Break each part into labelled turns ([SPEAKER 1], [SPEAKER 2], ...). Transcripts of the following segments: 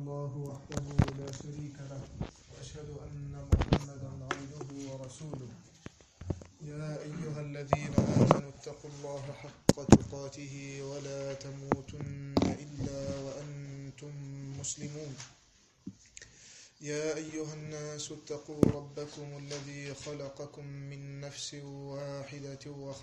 [SPEAKER 1] الله وحده لا شريك له وأشهد أن محمدا عبده ورسوله. يا أيها الذين آمنوا اتقوا الله حق تقاته ولا تموتن إلا وأنتم مسلمون. يا أيها الناس اتقوا ربكم الذي خلقكم من نفس واحدة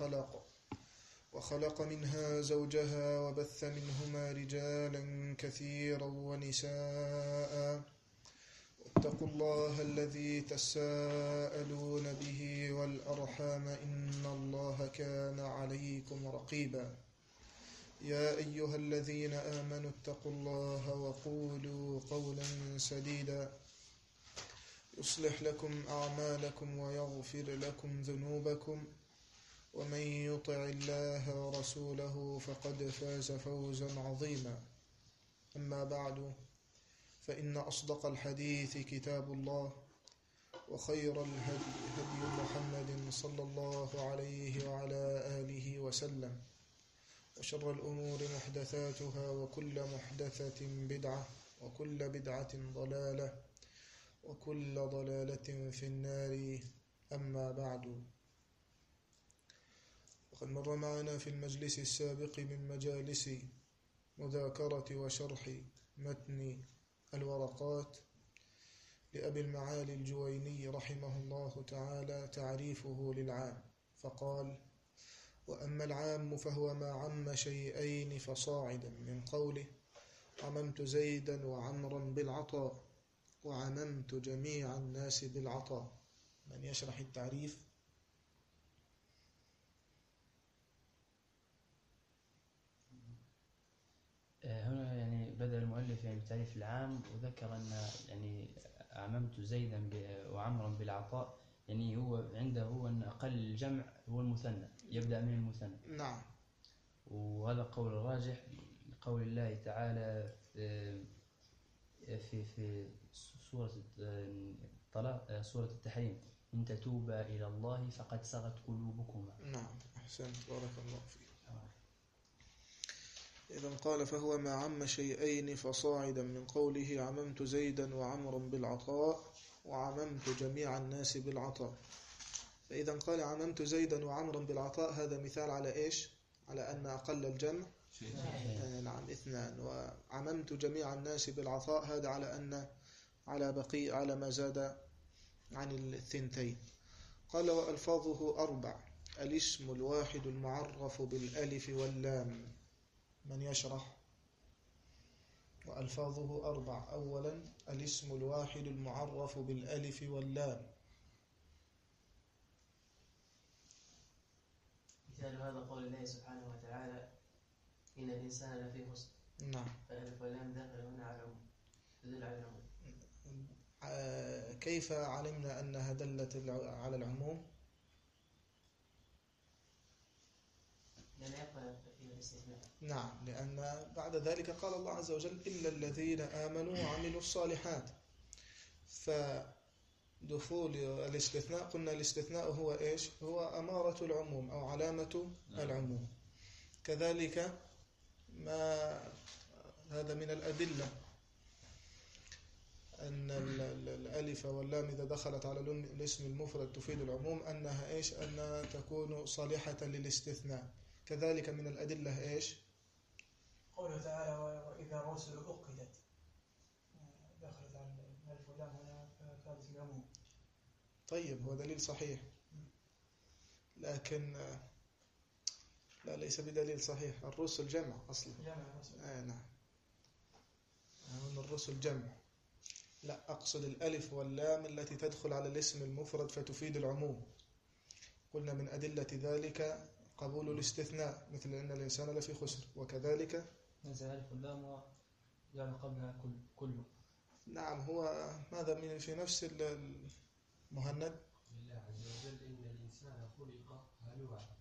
[SPEAKER 1] وخلق منها زوجها وبث منهما رجالا كثيرا ونساء. واتقوا الله الذي تساءلون به والأرحام إن الله كان عليكم رقيبا. يا أيها الذين آمنوا اتقوا الله وقولوا قولا سديدا يصلح لكم أعمالكم ويغفر لكم ذنوبكم، ومن يطع الله ورسوله فقد فاز فوزا عظيما. أما بعد، فإن أصدق الحديث كتاب الله، وخير الهدي هدي محمد صلى الله عليه وعلى آله وسلم، وشر الأمور محدثاتها، وكل محدثة بدعة، وكل بدعة ضلالة، وكل ضلالة في النار. أما بعد، وقد مر معنا في المجلس السابق من مجالس مذاكرة وشرح متن الورقات لأبي المعالي الجويني رحمه الله تعالى تعريفه للعام، فقال: وأما العام فهو ما عم شيئين فصاعدا، من قوله عممت زيدا وعمرا بالعطاء، وعممت جميع الناس بالعطاء. من يشرح التعريف؟
[SPEAKER 2] هنا يعني بدأ المؤلف بتعريف العام، وذكر أن عممت زيدا وعمرا بالعطاء، هو عنده أن أقل الجمع هو المثنى، يبدأ من المثنى.
[SPEAKER 1] نعم.
[SPEAKER 2] وهذا قول راجح لقول الله تعالى في سورة الطلاق، سورة التحريم: إن تتوبا إلى الله فقد صغت قلوبكما.
[SPEAKER 1] نعم، أحسنت، بارك الله فيك. إذن قال: فهو ما عم شيئين فصاعدا، من قوله عممت زيدا وعمرا بالعطاء، وعممت جميع الناس بالعطاء. فإذا قال عممت زيدا وعمرا بالعطاء، هذا مثال على إيش؟ على أن أقل الجمع نعم 2. وعممت جميع الناس بالعطاء، هذا على أن على ما زاد عن 2. قال: وألفاظه 4: الاسم الواحد المعرف بالألف واللام. من يشرح؟ وألفاظه 4: أولا الاسم الواحد المعرف بالألف واللام.
[SPEAKER 3] مثال هذا قول الله سبحانه وتعالى: إن الإنسان لفي خسر.
[SPEAKER 1] نعم.
[SPEAKER 3] فالألف واللام داخل هنا على العموم، تدل على العموم.
[SPEAKER 1] كيف علمنا أنها دلت على العموم؟
[SPEAKER 3] لأن يقبل فيها الاستثناء.
[SPEAKER 1] نعم، لأن بعد ذلك قال الله عز وجل: إلا الذين آمنوا وعملوا الصالحات. فدخول الاستثناء، قلنا الاستثناء هو إيش؟ هو أمارة العموم أو علامة العموم. كذلك ما هذا من الأدلة أن الألف واللام إذا دخلت على الاسم المفرد تفيد العموم، أنها إيش؟ أنها تكون صالحة للاستثناء. كذلك من الأدلة إيش؟
[SPEAKER 4] قوله تعالى: وإذا الرسل أقتت، دخلت على الألف واللام هنا فكانت العموم.
[SPEAKER 1] طيب، هو دليل صحيح، لكن لا، ليس بدليل صحيح. الرسل جمع أصلا.
[SPEAKER 4] جمع الرسل.
[SPEAKER 1] نعم، الرسل جمع. لا، أقصد الألف واللام التي تدخل على الاسم المفرد فتفيد العموم. قلنا من أدلة ذلك قبول الاستثناء، مثل أن الإنسان لفي خسر، وكذلك
[SPEAKER 5] نزل ألف واللام وجعل قبلها كله.
[SPEAKER 1] نعم. هو ماذا من في نفس المهند؟
[SPEAKER 6] الله عز وجل: إن الإنسان خلق هلوعا.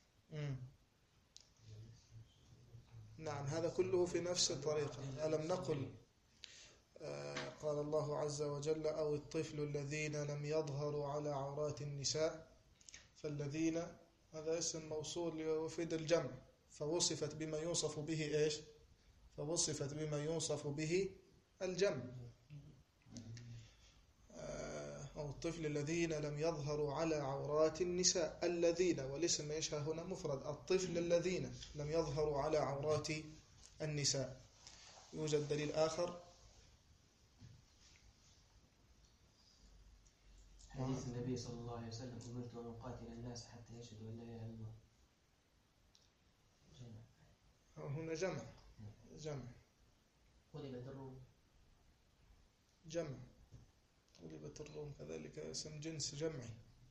[SPEAKER 1] نعم، هذا كله في نفس الطريقة. ألم نقل قال الله عز وجل: أو الطفل الذين لم يظهروا على عورات النساء. فالذين هذا اسم موصول يفيد الجمع، فوصفت بما يوصف به إيش؟ فوصفت بما يوصف به الجمع، أو الطفل الذين لم يظهروا على عورات النساء. الذين والاسم ايش هنا مفرد، الطفل الذين لم يظهروا على عورات النساء. يوجد دليل آخر؟
[SPEAKER 3] حديث النبي صلى الله عليه وسلم: أمرت أن أقاتل الناس حتى يشهدوا أن لا إله إلا الله.
[SPEAKER 1] هنا جمع
[SPEAKER 3] غلبت الروم.
[SPEAKER 1] غلبت الروم كذلك اسم جنس جمعي.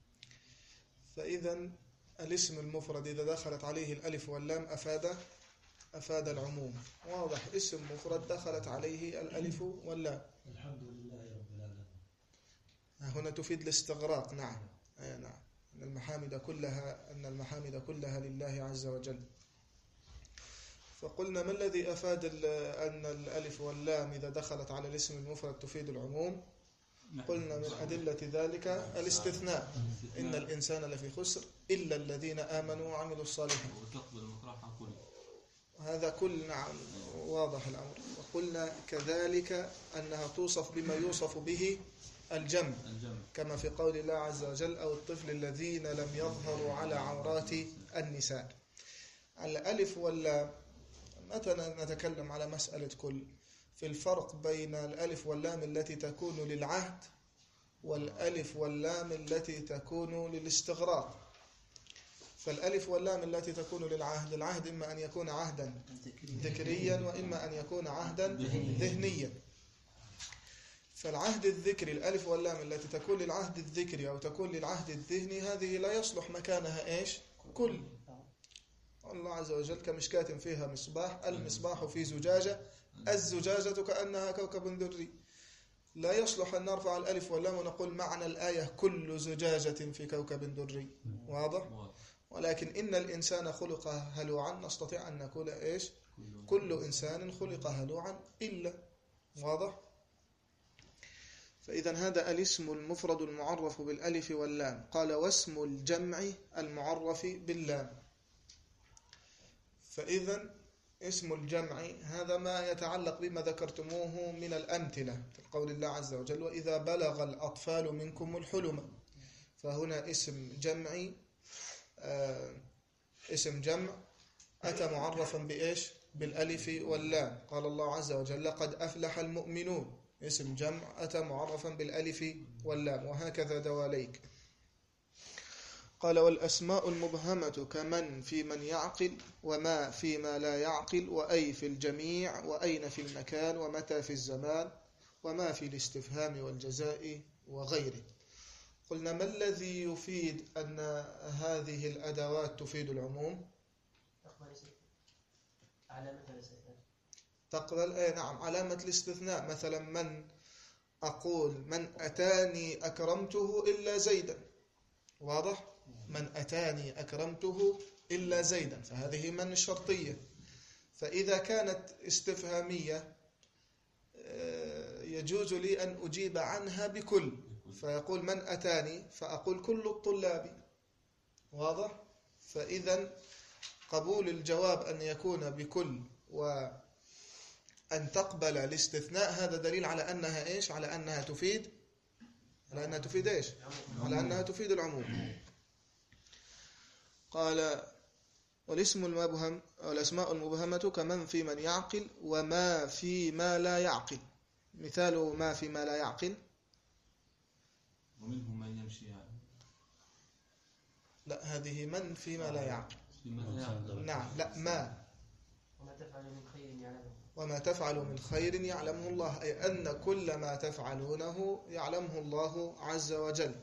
[SPEAKER 1] فإذا الاسم المفرد إذا دخلت عليه الألف واللام أفاد العموم. واضح، اسم مفرد دخلت عليه الألف واللام.
[SPEAKER 6] الحمد لله رب العالمين.
[SPEAKER 1] هنا تفيد الاستغراق. نعم أن المحامد كلها لله عز وجل. فقلنا ما الذي أفاد أن الألف واللام إذا دخلت على الاسم المفرد تفيد العموم؟ قلنا من أدلة ذلك الاستثناء: إن الإنسان لفي خسر إلا الذين آمنوا وعملوا الصالحات. هذا كل. نعم، واضح الأمر. وقلنا كذلك أنها توصف بما يوصف به الجمع، كما في قول الله عز وجل: أو الطفل الذين لم يظهروا على عورات النساء. الألف واللام متى نتكلم على مسألة كل؟ في الفرق بين الألف واللام التي تكون للعهد والألف واللام التي تكون للاستغراق. فالألف واللام التي تكون للعهد، العهد إما أن يكون عهدا ذكريا وإما أن يكون عهدا ذهنيا. فالعهد الذكري، الألف واللام التي تكون للعهد الذكري أو تكون للعهد الذهني، هذه لا يصلح مكانها إيش؟ كل. الله عز وجل كمشكاة فيها مصباح، المصباح في زجاجة، الزجاجة كأنها كوكب دري. لا يصلح أن نرفع الألف واللام ونقول معنى الآية كل زجاجة في كوكب دري. واضح؟ ولكن إن الإنسان خلق هلوعا، نستطيع أن نقول إيش؟ كل إنسان خلق هلوعا إلا. واضح؟ فإذا هذا الاسم المفرد المعرف بالألف واللام. قال: واسم الجمع المعرف باللام. فإذا اسم الجمع هذا ما يتعلق بما ذكرتموه من الأمثلة في قول الله عز وجل: وإذا بلغ الأطفال منكم الحلم. فهنا اسم جمعي، اسم جمع أتى معرفا بإيش؟ بالألف واللام. قال الله عز وجل: قد أفلح المؤمنون. اسم جمع أتى معرفا بالألف واللام. وهكذا دواليك. قال: والأسماء المبهمة كمن في من يعقل، وما في ما لا يعقل، وأي في الجميع، وأين في المكان، ومتى في الزمان، وما في الاستفهام والجزاء وغيره. قلنا ما الذي يفيد أن هذه الأدوات تفيد العموم؟ تقبل نعم علامة الاستثناء. مثلا من أقول: من أتاني أكرمته إلا زيدا. واضح؟ من أتاني أكرمته إلا زيدا، فهذه من الشرطية. فإذا كانت استفهامية يجوز لي أن أجيب عنها بكل، فيقول من أتاني فأقول كل الطلاب. واضح؟ فإذا قبول الجواب أن يكون بكل وأن تقبل الاستثناء هذا دليل على أنها إيش؟ على أنها تفيد إيش؟ على أنها تفيد العموم. قال: والاسم المبهم والأسماء المبهمة كمن في من يعقل، وما في ما لا يعقل. مثال ما في ما لا يعقل:
[SPEAKER 7] ومنهم من يمشي يعني.
[SPEAKER 1] لا، هذه من في ما لا يعقل. نعم، لا، ما وما تفعل من خير يعلمه الله، أي أن كل ما تفعلونه يعلمه الله عز وجل.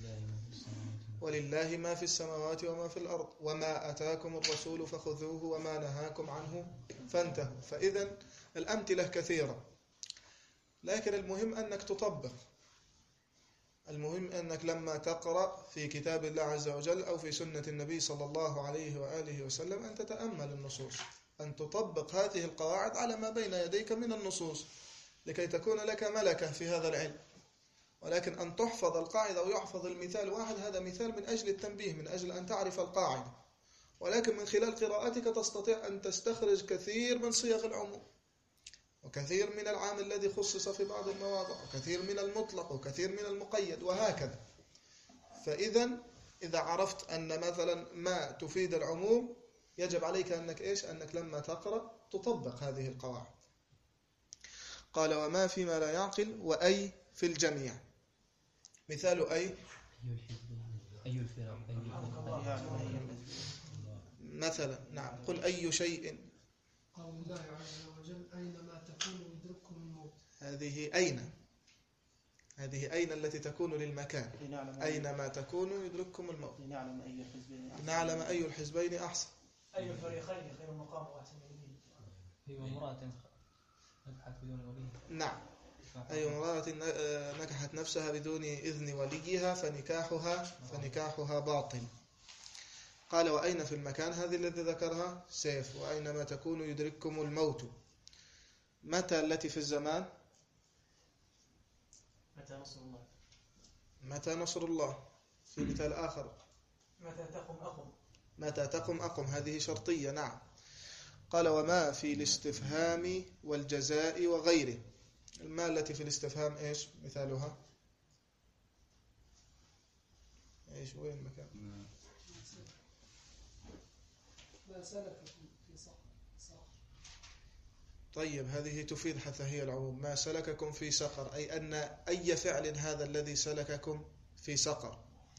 [SPEAKER 1] ولله ما في السماوات وما في الأرض، وما أتاكم الرسول فخذوه وما نهاكم عنه فانتهوا. فإذا الأمثلة كثيرة، لكن المهم أنك تطبق. المهم أنك لما تقرأ في كتاب الله عز وجل أو في سنة النبي صلى الله عليه وآله وسلم أن تتأمل النصوص، أن تطبق هذه القواعد على ما بين يديك من النصوص لكي تكون لك ملكة في هذا العلم. ولكن أن تحفظ القاعدة أو يحفظ المثال واحد، هذا مثال من أجل التنبيه، من أجل أن تعرف القاعدة. ولكن من خلال قراءتك تستطيع أن تستخرج كثير من صيغ العموم. وكثير من العام الذي خصص في بعض المواضع، وكثير من المطلق، وكثير من المقيد، وهكذا. إذا عرفت أن مثلا ما تفيد العموم، يجب عليك أنك لما تقرأ تطبق هذه القواعد. قال وما فيما لا يعقل، وأي في الجميع. مثال أي
[SPEAKER 2] الفرق
[SPEAKER 1] مثلا، نعم، قل أي شيء.
[SPEAKER 6] قول الله عز وجل أينما تكونوا يدرككم الموت.
[SPEAKER 1] هذه أين التي تكون للمكان. أينما تكونوا يدرككم الموت. نعلم أي الحزبين أحسن.
[SPEAKER 4] أي الفريقين خير مقام وأحسن نديا.
[SPEAKER 5] هي امرأة نجحت بدون ولي.
[SPEAKER 1] نعم، أي امرأة نكحت نفسها بدون إذن وليها فنكاحها باطل. قال وأين في المكان، هذه التي ذكرها سيف. وأينما تكونوا يدرككم الموت. متى التي في الزمان؟ متى نصر الله. في مثال آخر متى تقم أقم، هذه شرطية. نعم. قال وما في الاستفهام والجزاء وغيره. الماء التي في الاستفهام إيش مثالها؟ إيش وين المكان؟
[SPEAKER 6] ما سلككم في سقر.
[SPEAKER 1] طيب، هذه تفيد حتى هي العموم. ما سلككم في سقر، أي أن أي فعل هذا الذي سلككم في سقر.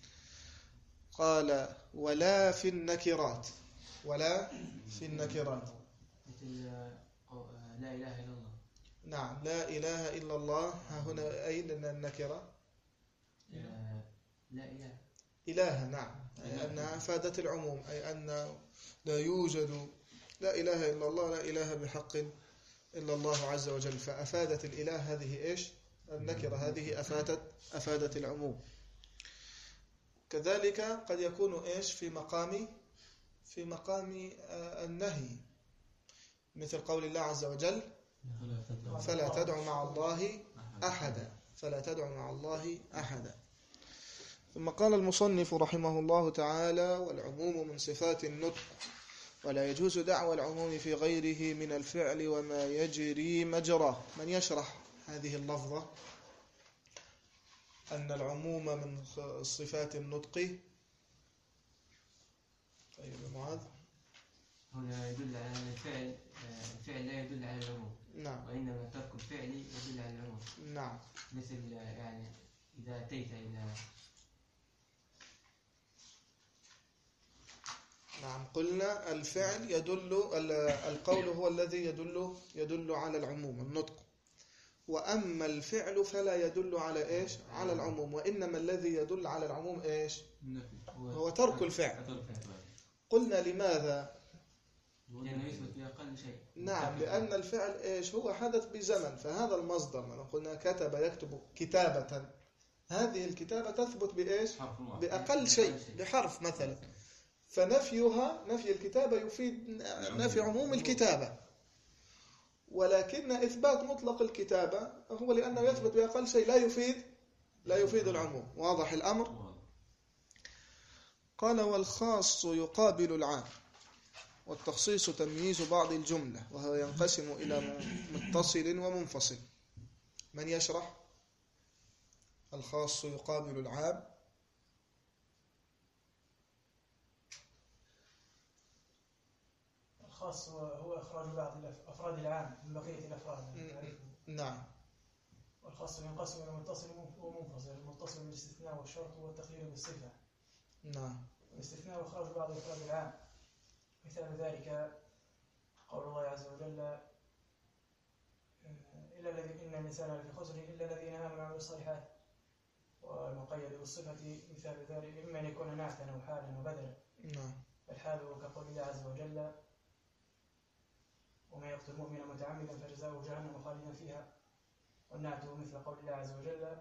[SPEAKER 1] قال ولا في النكرات. ولا في النكرات
[SPEAKER 3] مثل لا إله إلا الله.
[SPEAKER 1] نعم، لا إله إلا الله. ها هنا أين النكرة؟
[SPEAKER 3] لا إله
[SPEAKER 1] إله. نعم، أي أنها أفادت العموم، أي أن لا يوجد لا إله إلا الله، لا إله بحق إلا الله عز وجل. فأفادت الإله هذه إيش؟ النكرة هذه أفادت العموم. كذلك قد يكون إيش في مقام النهي، مثل قول الله عز وجل فلا تدع مع الله أحدا. ثم قال المصنف رحمه الله تعالى والعموم من صفات النطق، ولا يجوز دعوى العموم في غيره من الفعل وما يجري مجراه. من يشرح هذه اللفظة أن العموم من صفات النطق؟ طيب معاذ.
[SPEAKER 3] هنا يدل على أن الفعل لا يدل على العموم.
[SPEAKER 1] نعم.
[SPEAKER 3] وإنما ترك الفعل يدل على العموم.
[SPEAKER 1] نعم.
[SPEAKER 3] مثل يعني إذا أتيت إلى
[SPEAKER 1] نعم، قلنا الفعل القول هو الذي يدل على العموم، النطق. وأما الفعل فلا يدل على إيش؟ على العموم. وإنما الذي يدل على العموم إيش؟ هو ترك الفعل. قلنا لماذا؟
[SPEAKER 3] لأنه يثبت بأقل شيء.
[SPEAKER 1] نعم، لأن الفعل إيش؟ هو حدث بزمن. فهذا المصدر ما قلنا كتب يكتب كتابة، هذه الكتابة تثبت بإيش؟ بأقل شيء، بحرف مثلا. نفي الكتابة يفيد نفي عموم الكتابة. ولكن إثبات مطلق الكتابة هو لأنه يثبت بأقل شيء لا يفيد العموم. واضح الأمر؟ قال والخاص يقابل العام، والتخصيص تمييز بعض الجملة، وهو ينقسم إلى متصل ومنفصل. من يشرح؟ الخاص يقابل العام.
[SPEAKER 4] الخاص هو إخراج بعض أفراد العام من بقية الأفراد.
[SPEAKER 1] نعم.
[SPEAKER 4] والخاص ينقسم إلى متصل ومنفصل. المتصل بالاستثناء والشرط والتقييد بالصفة.
[SPEAKER 1] نعم.
[SPEAKER 4] الاستثناء وإخراج بعض أفراد العام. مثال ذلك قول الله عز وجل إن الإنسان لفي خسر إلا الذين آمنوا وعملوا الصالحات. والمقيد بالصفة مثال ذلك إما أن يكون نعتا أو حالا وبدلا.
[SPEAKER 1] نعم.
[SPEAKER 4] الحال كقول الله عز وجل ومن يقتل مؤمنا متعمدا فجزاؤه جهنم خالدا فيها. والنعت مثل قول الله عز وجل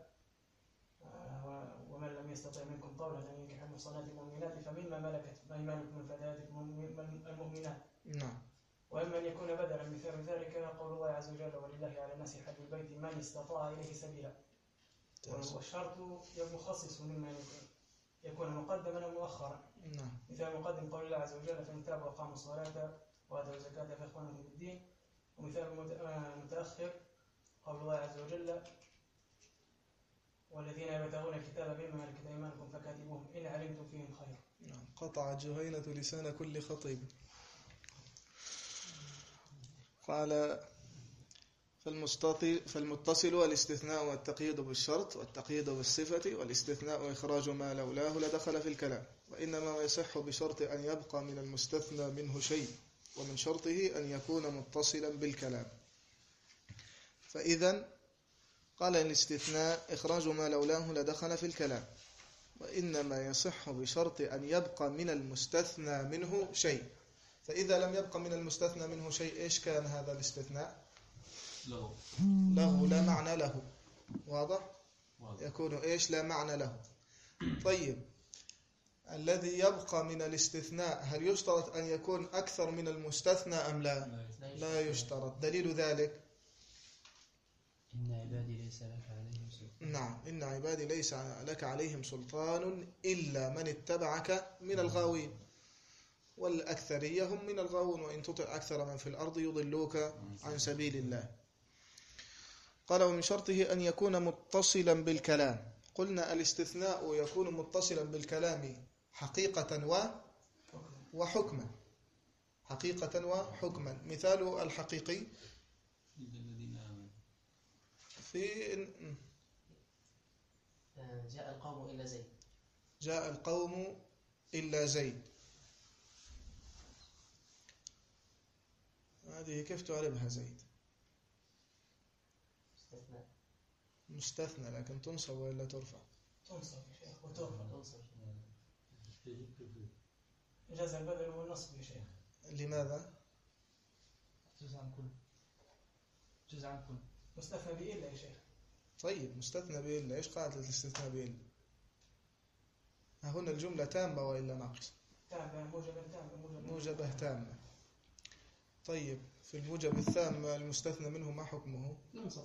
[SPEAKER 4] ومن لم يستطع منكم قولا أن ينكح المحصنات المؤمنات فمما ملكت أيمانكم من فتياتكم المؤمنات.
[SPEAKER 1] نعم.
[SPEAKER 4] وإما أن يكون بدلا مثال ذلك قول الله عز وجل ولله على الناس حج البيت من استطاع إليه سبيلا. والشرط مخصص مما يكون مقدما ومؤخرا. مثال مقدم قول الله عز وجل فإن تابوا وأقاموا الصلاة وآتوا الزكاة فإخوانكم في الدين ومثال متأخر قول الله عز وجل والذين يبتغون الكتاب مما ملكت أيمانكم فكاتبوهم إن علمتم فيهم خيرا.
[SPEAKER 1] نعم. قطع جهينة لسان كل خطيب. قال فالمتصل والاستثناء والتقييد بالشرط والتقييد بالصفة والاستثناء وإخراج ما لولاه لدخل في الكلام، وإنما يصح بشرط أن يبقى من المستثنى منه شيء، ومن شرطه أن يكون متصلا بالكلام. فإذا قال الاستثناء إخراج ما لولاه لدخل في الكلام، وإنما يصح بشرط أن يبقى من المستثنى منه شيء. فإذا لم يبقى من المستثنى منه شيء إيش كان هذا الاستثناء؟ لغو لا معنى له. واضح؟ يكون إيش؟ لا معنى له. طيب الذي يبقى من الاستثناء هل يشترط أن يكون أكثر من المستثنى أم لا؟ لا يشترط. دليل ذلك
[SPEAKER 2] إن عبادي ليس لك عليهم سلطان.
[SPEAKER 1] نعم، إن عبادي ليس لك عليهم سلطان إلا من اتبعك من الغاوين، والأكثرية هم من الغاوون، وإن تطع أكثر من في الأرض يضلوك عن سبيل الله. قال ومن شرطه أن يكون متصلا بالكلام. قلنا الاستثناء يكون متصلا بالكلام حقيقة وحكما. حقيقة وحكما. مثال الحقيقي في
[SPEAKER 3] جاء القوم إلا زيد.
[SPEAKER 1] جاء القوم إلا زيد، هذه كيف تعربها زيد؟
[SPEAKER 3] استثناء
[SPEAKER 1] مستثنى، لكن تنصب ولا ترفع؟
[SPEAKER 4] تنصب يا شيخ وترفع.
[SPEAKER 3] تنصب.
[SPEAKER 4] جاز البذل والنصب يا شيخ.
[SPEAKER 1] لماذا؟
[SPEAKER 5] جزء عن كل. جزء عن كل.
[SPEAKER 4] مستثنى بإلا يا شيخ.
[SPEAKER 1] طيب مستثنى بإلا، إيش قاعدة الاستثناء بإلا؟ ها هنا الجملة تامة وإلا ناقصة؟
[SPEAKER 4] تامة، موجبة تامة.
[SPEAKER 1] موجبة تامة. طيب في الموجب الثام المستثنى منه ما حكمه؟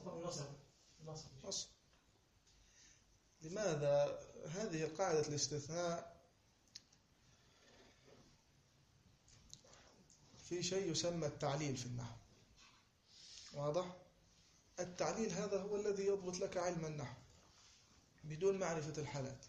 [SPEAKER 1] نصب. لماذا؟ هذه قاعدة الاستثناء في شيء يسمى التعليل في النحو. واضح؟ التعليل هذا هو الذي يضبط لك علم النحو بدون معرفة الحالات.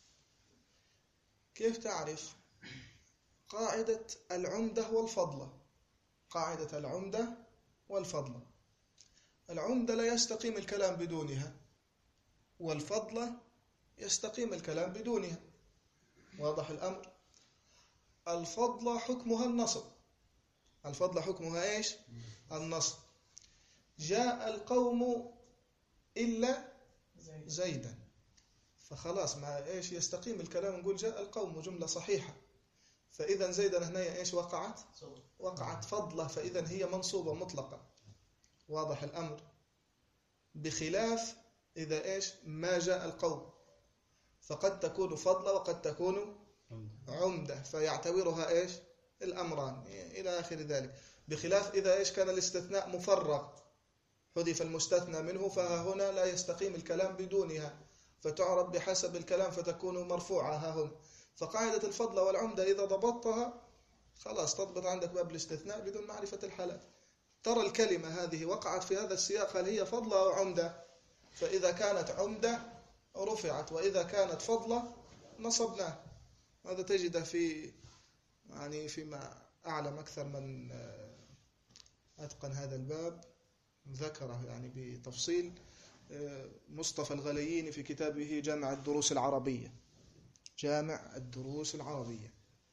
[SPEAKER 1] كيف تعرف؟ قاعدة العمدة والفضلة. قاعدة العمدة والفضلة. العمدة لا يستقيم الكلام بدونها، والفضلة يستقيم الكلام بدونها. واضح الأمر؟ الفضلة حكمها النصب. الفضلة حكمها إيش؟ النصب. جاء القوم إلا زيدا، فخلاص مع إيش يستقيم الكلام، نقول جاء القوم جملة صحيحة. فإذا زيدا هنا إيش وقعت فضلة، فإذا هي منصوبة مطلقة. واضح الأمر؟ بخلاف إذا إيش ما جاء القوم، فقد تكون فضلة وقد تكون عمدة، فيعتبرها إيش الأمران إلى آخر ذلك. بخلاف إذا إيش كان الاستثناء مفرغ، حذف المستثنى منه، فهنا لا يستقيم الكلام بدونها، فتعرب بحسب الكلام فتكون مرفوعة ها هنا. فقاعدة الفضل والعمدة إذا ضبطتها خلاص تضبط عندك باب الاستثناء بدون معرفة الحالات. ترى الكلمة هذه وقعت في هذا السياق، هل هي فضلة أو عمدة؟ فإذا كانت عمدة رفعت، وإذا كانت فضلة نصبناه. هذا تجده في فيما أعلم أكثر من أتقن هذا الباب ذكره بتفصيل مصطفى الغلييني في كتابه جامع الدروس العربية. جامع الدروس العربية.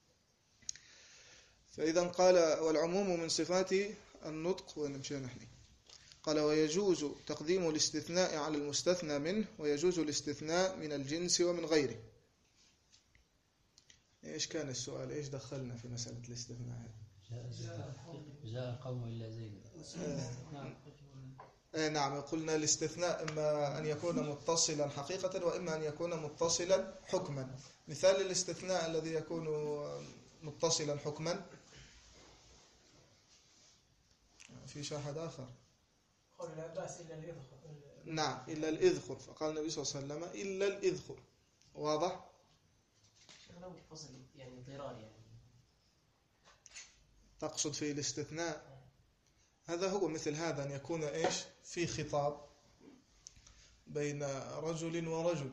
[SPEAKER 1] فإذا قال والعموم من صفات النطق، ونمشي نحن. قال ويجوز تقديم الاستثناء على المستثنى منه، ويجوز الاستثناء من الجنس ومن غيره. إيش كان السؤال؟ إيش دخلنا في مسألة الاستثناء هذه؟
[SPEAKER 2] جاء القوم إلا زيد.
[SPEAKER 1] نعم، قلنا الاستثناء إما أن يكون متصلا حقيقة وإما أن يكون متصلا حكما. مثال الاستثناء الذي يكون متصلا حكما في شاهد آخر.
[SPEAKER 4] قول العباس إلا الإذخر.
[SPEAKER 1] نعم إلا الإذخر، فقال النبي صلى الله عليه وسلم إلا الإذخر. واضح؟
[SPEAKER 3] لو فصل ضرار
[SPEAKER 1] تقصد في الاستثناء هذا هو مثل هذا أن يكون إيش في خطاب بين رجل ورجل،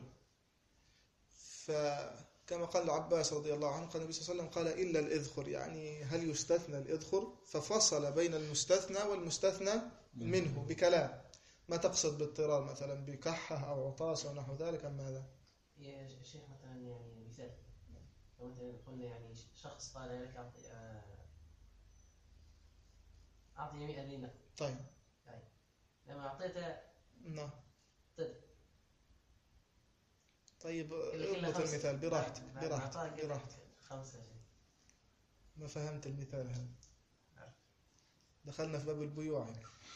[SPEAKER 1] فكما قال العباس رضي الله عنه قال النبي صلى الله عليه وسلم قال إلا الإذخر، يعني هل يستثنى الإذخر؟ ففصل بين المستثنى والمستثنى منه بكلام. ما تقصد باضطرار مثلا بكحة أو عطاس أو نحو ذلك أم ماذا؟
[SPEAKER 3] يا شيخ مثلا يعني مثال، لو مثلا قلنا يعني شخص قال لك أعطني 100 دينار.
[SPEAKER 1] طيب
[SPEAKER 3] لما أعطيته
[SPEAKER 1] نعم.
[SPEAKER 3] طب
[SPEAKER 1] طيب اضبط المثال براحتك براحتك.
[SPEAKER 3] 5.
[SPEAKER 1] ما فهمت المثال هذا، دخلنا في باب البيوع.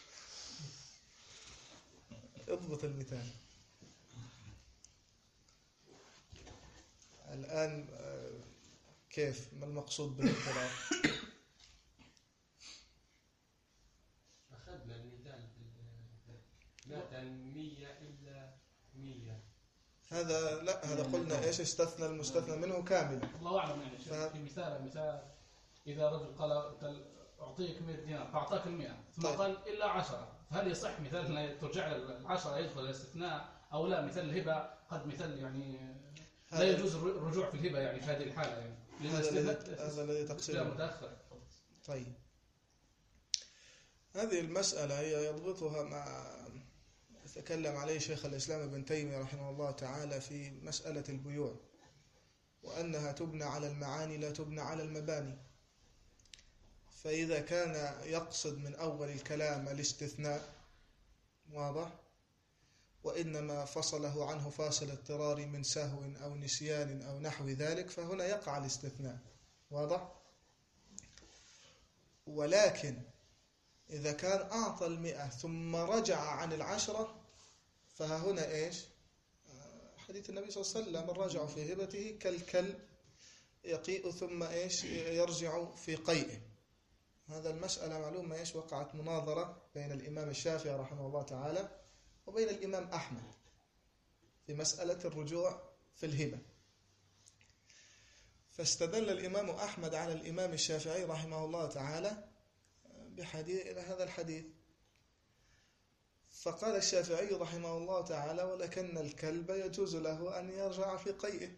[SPEAKER 1] اضبط المثال الآن. كيف؟ ما المقصود بالاضطرار؟
[SPEAKER 6] أخذنا المثال مثلا 100 إلا 100.
[SPEAKER 1] هذا لا، هذا قلنا إيش استثنى المستثنى منه كامل.
[SPEAKER 5] الله أعلم يعني في مثال إذا رجل قال أعطيك 100 دينار فأعطاك 100 ثم
[SPEAKER 1] طيب.
[SPEAKER 5] قال إلا 10، فهل يصح مثال ترجع ال10 يدخل الاستثناء أو لا؟ مثال الهبة قد مثال يعني لا يجوز الرجوع في الهبة يعني في هذه الحالة يعني
[SPEAKER 1] هذا الذي تقصده
[SPEAKER 5] متأخر.
[SPEAKER 1] طيب هذه المسألة هي يضبطها مع تكلم عليه شيخ الإسلام ابن تيمية رحمه الله تعالى في مسألة البيوع، وأنها تبنى على المعاني لا تبنى على المباني. فإذا كان يقصد من أول الكلام الاستثناء واضح، وإنما فصله عنه فاصل اضطراري من سهو أو نسيان أو نحو ذلك، فهنا يقع الاستثناء واضح. ولكن إذا كان أعطى 100 ثم رجع عن 10، فهنا إيش؟ حديث النبي صلى الله عليه وسلم الراجع في هبته كالكلب يقيء ثم إيش يرجع في قيئه. هذا المسألة معلومة إيش وقعت مناظرة بين الإمام الشافعي رحمه الله تعالى وبين الإمام أحمد في مسألة الرجوع في الهبة. فاستدل الإمام أحمد على الإمام الشافعي رحمه الله تعالى بحديث هذا الحديث، فقال الشافعي رحمه الله تعالى ولكن الكلب يجوز له أن يرجع في قيئه.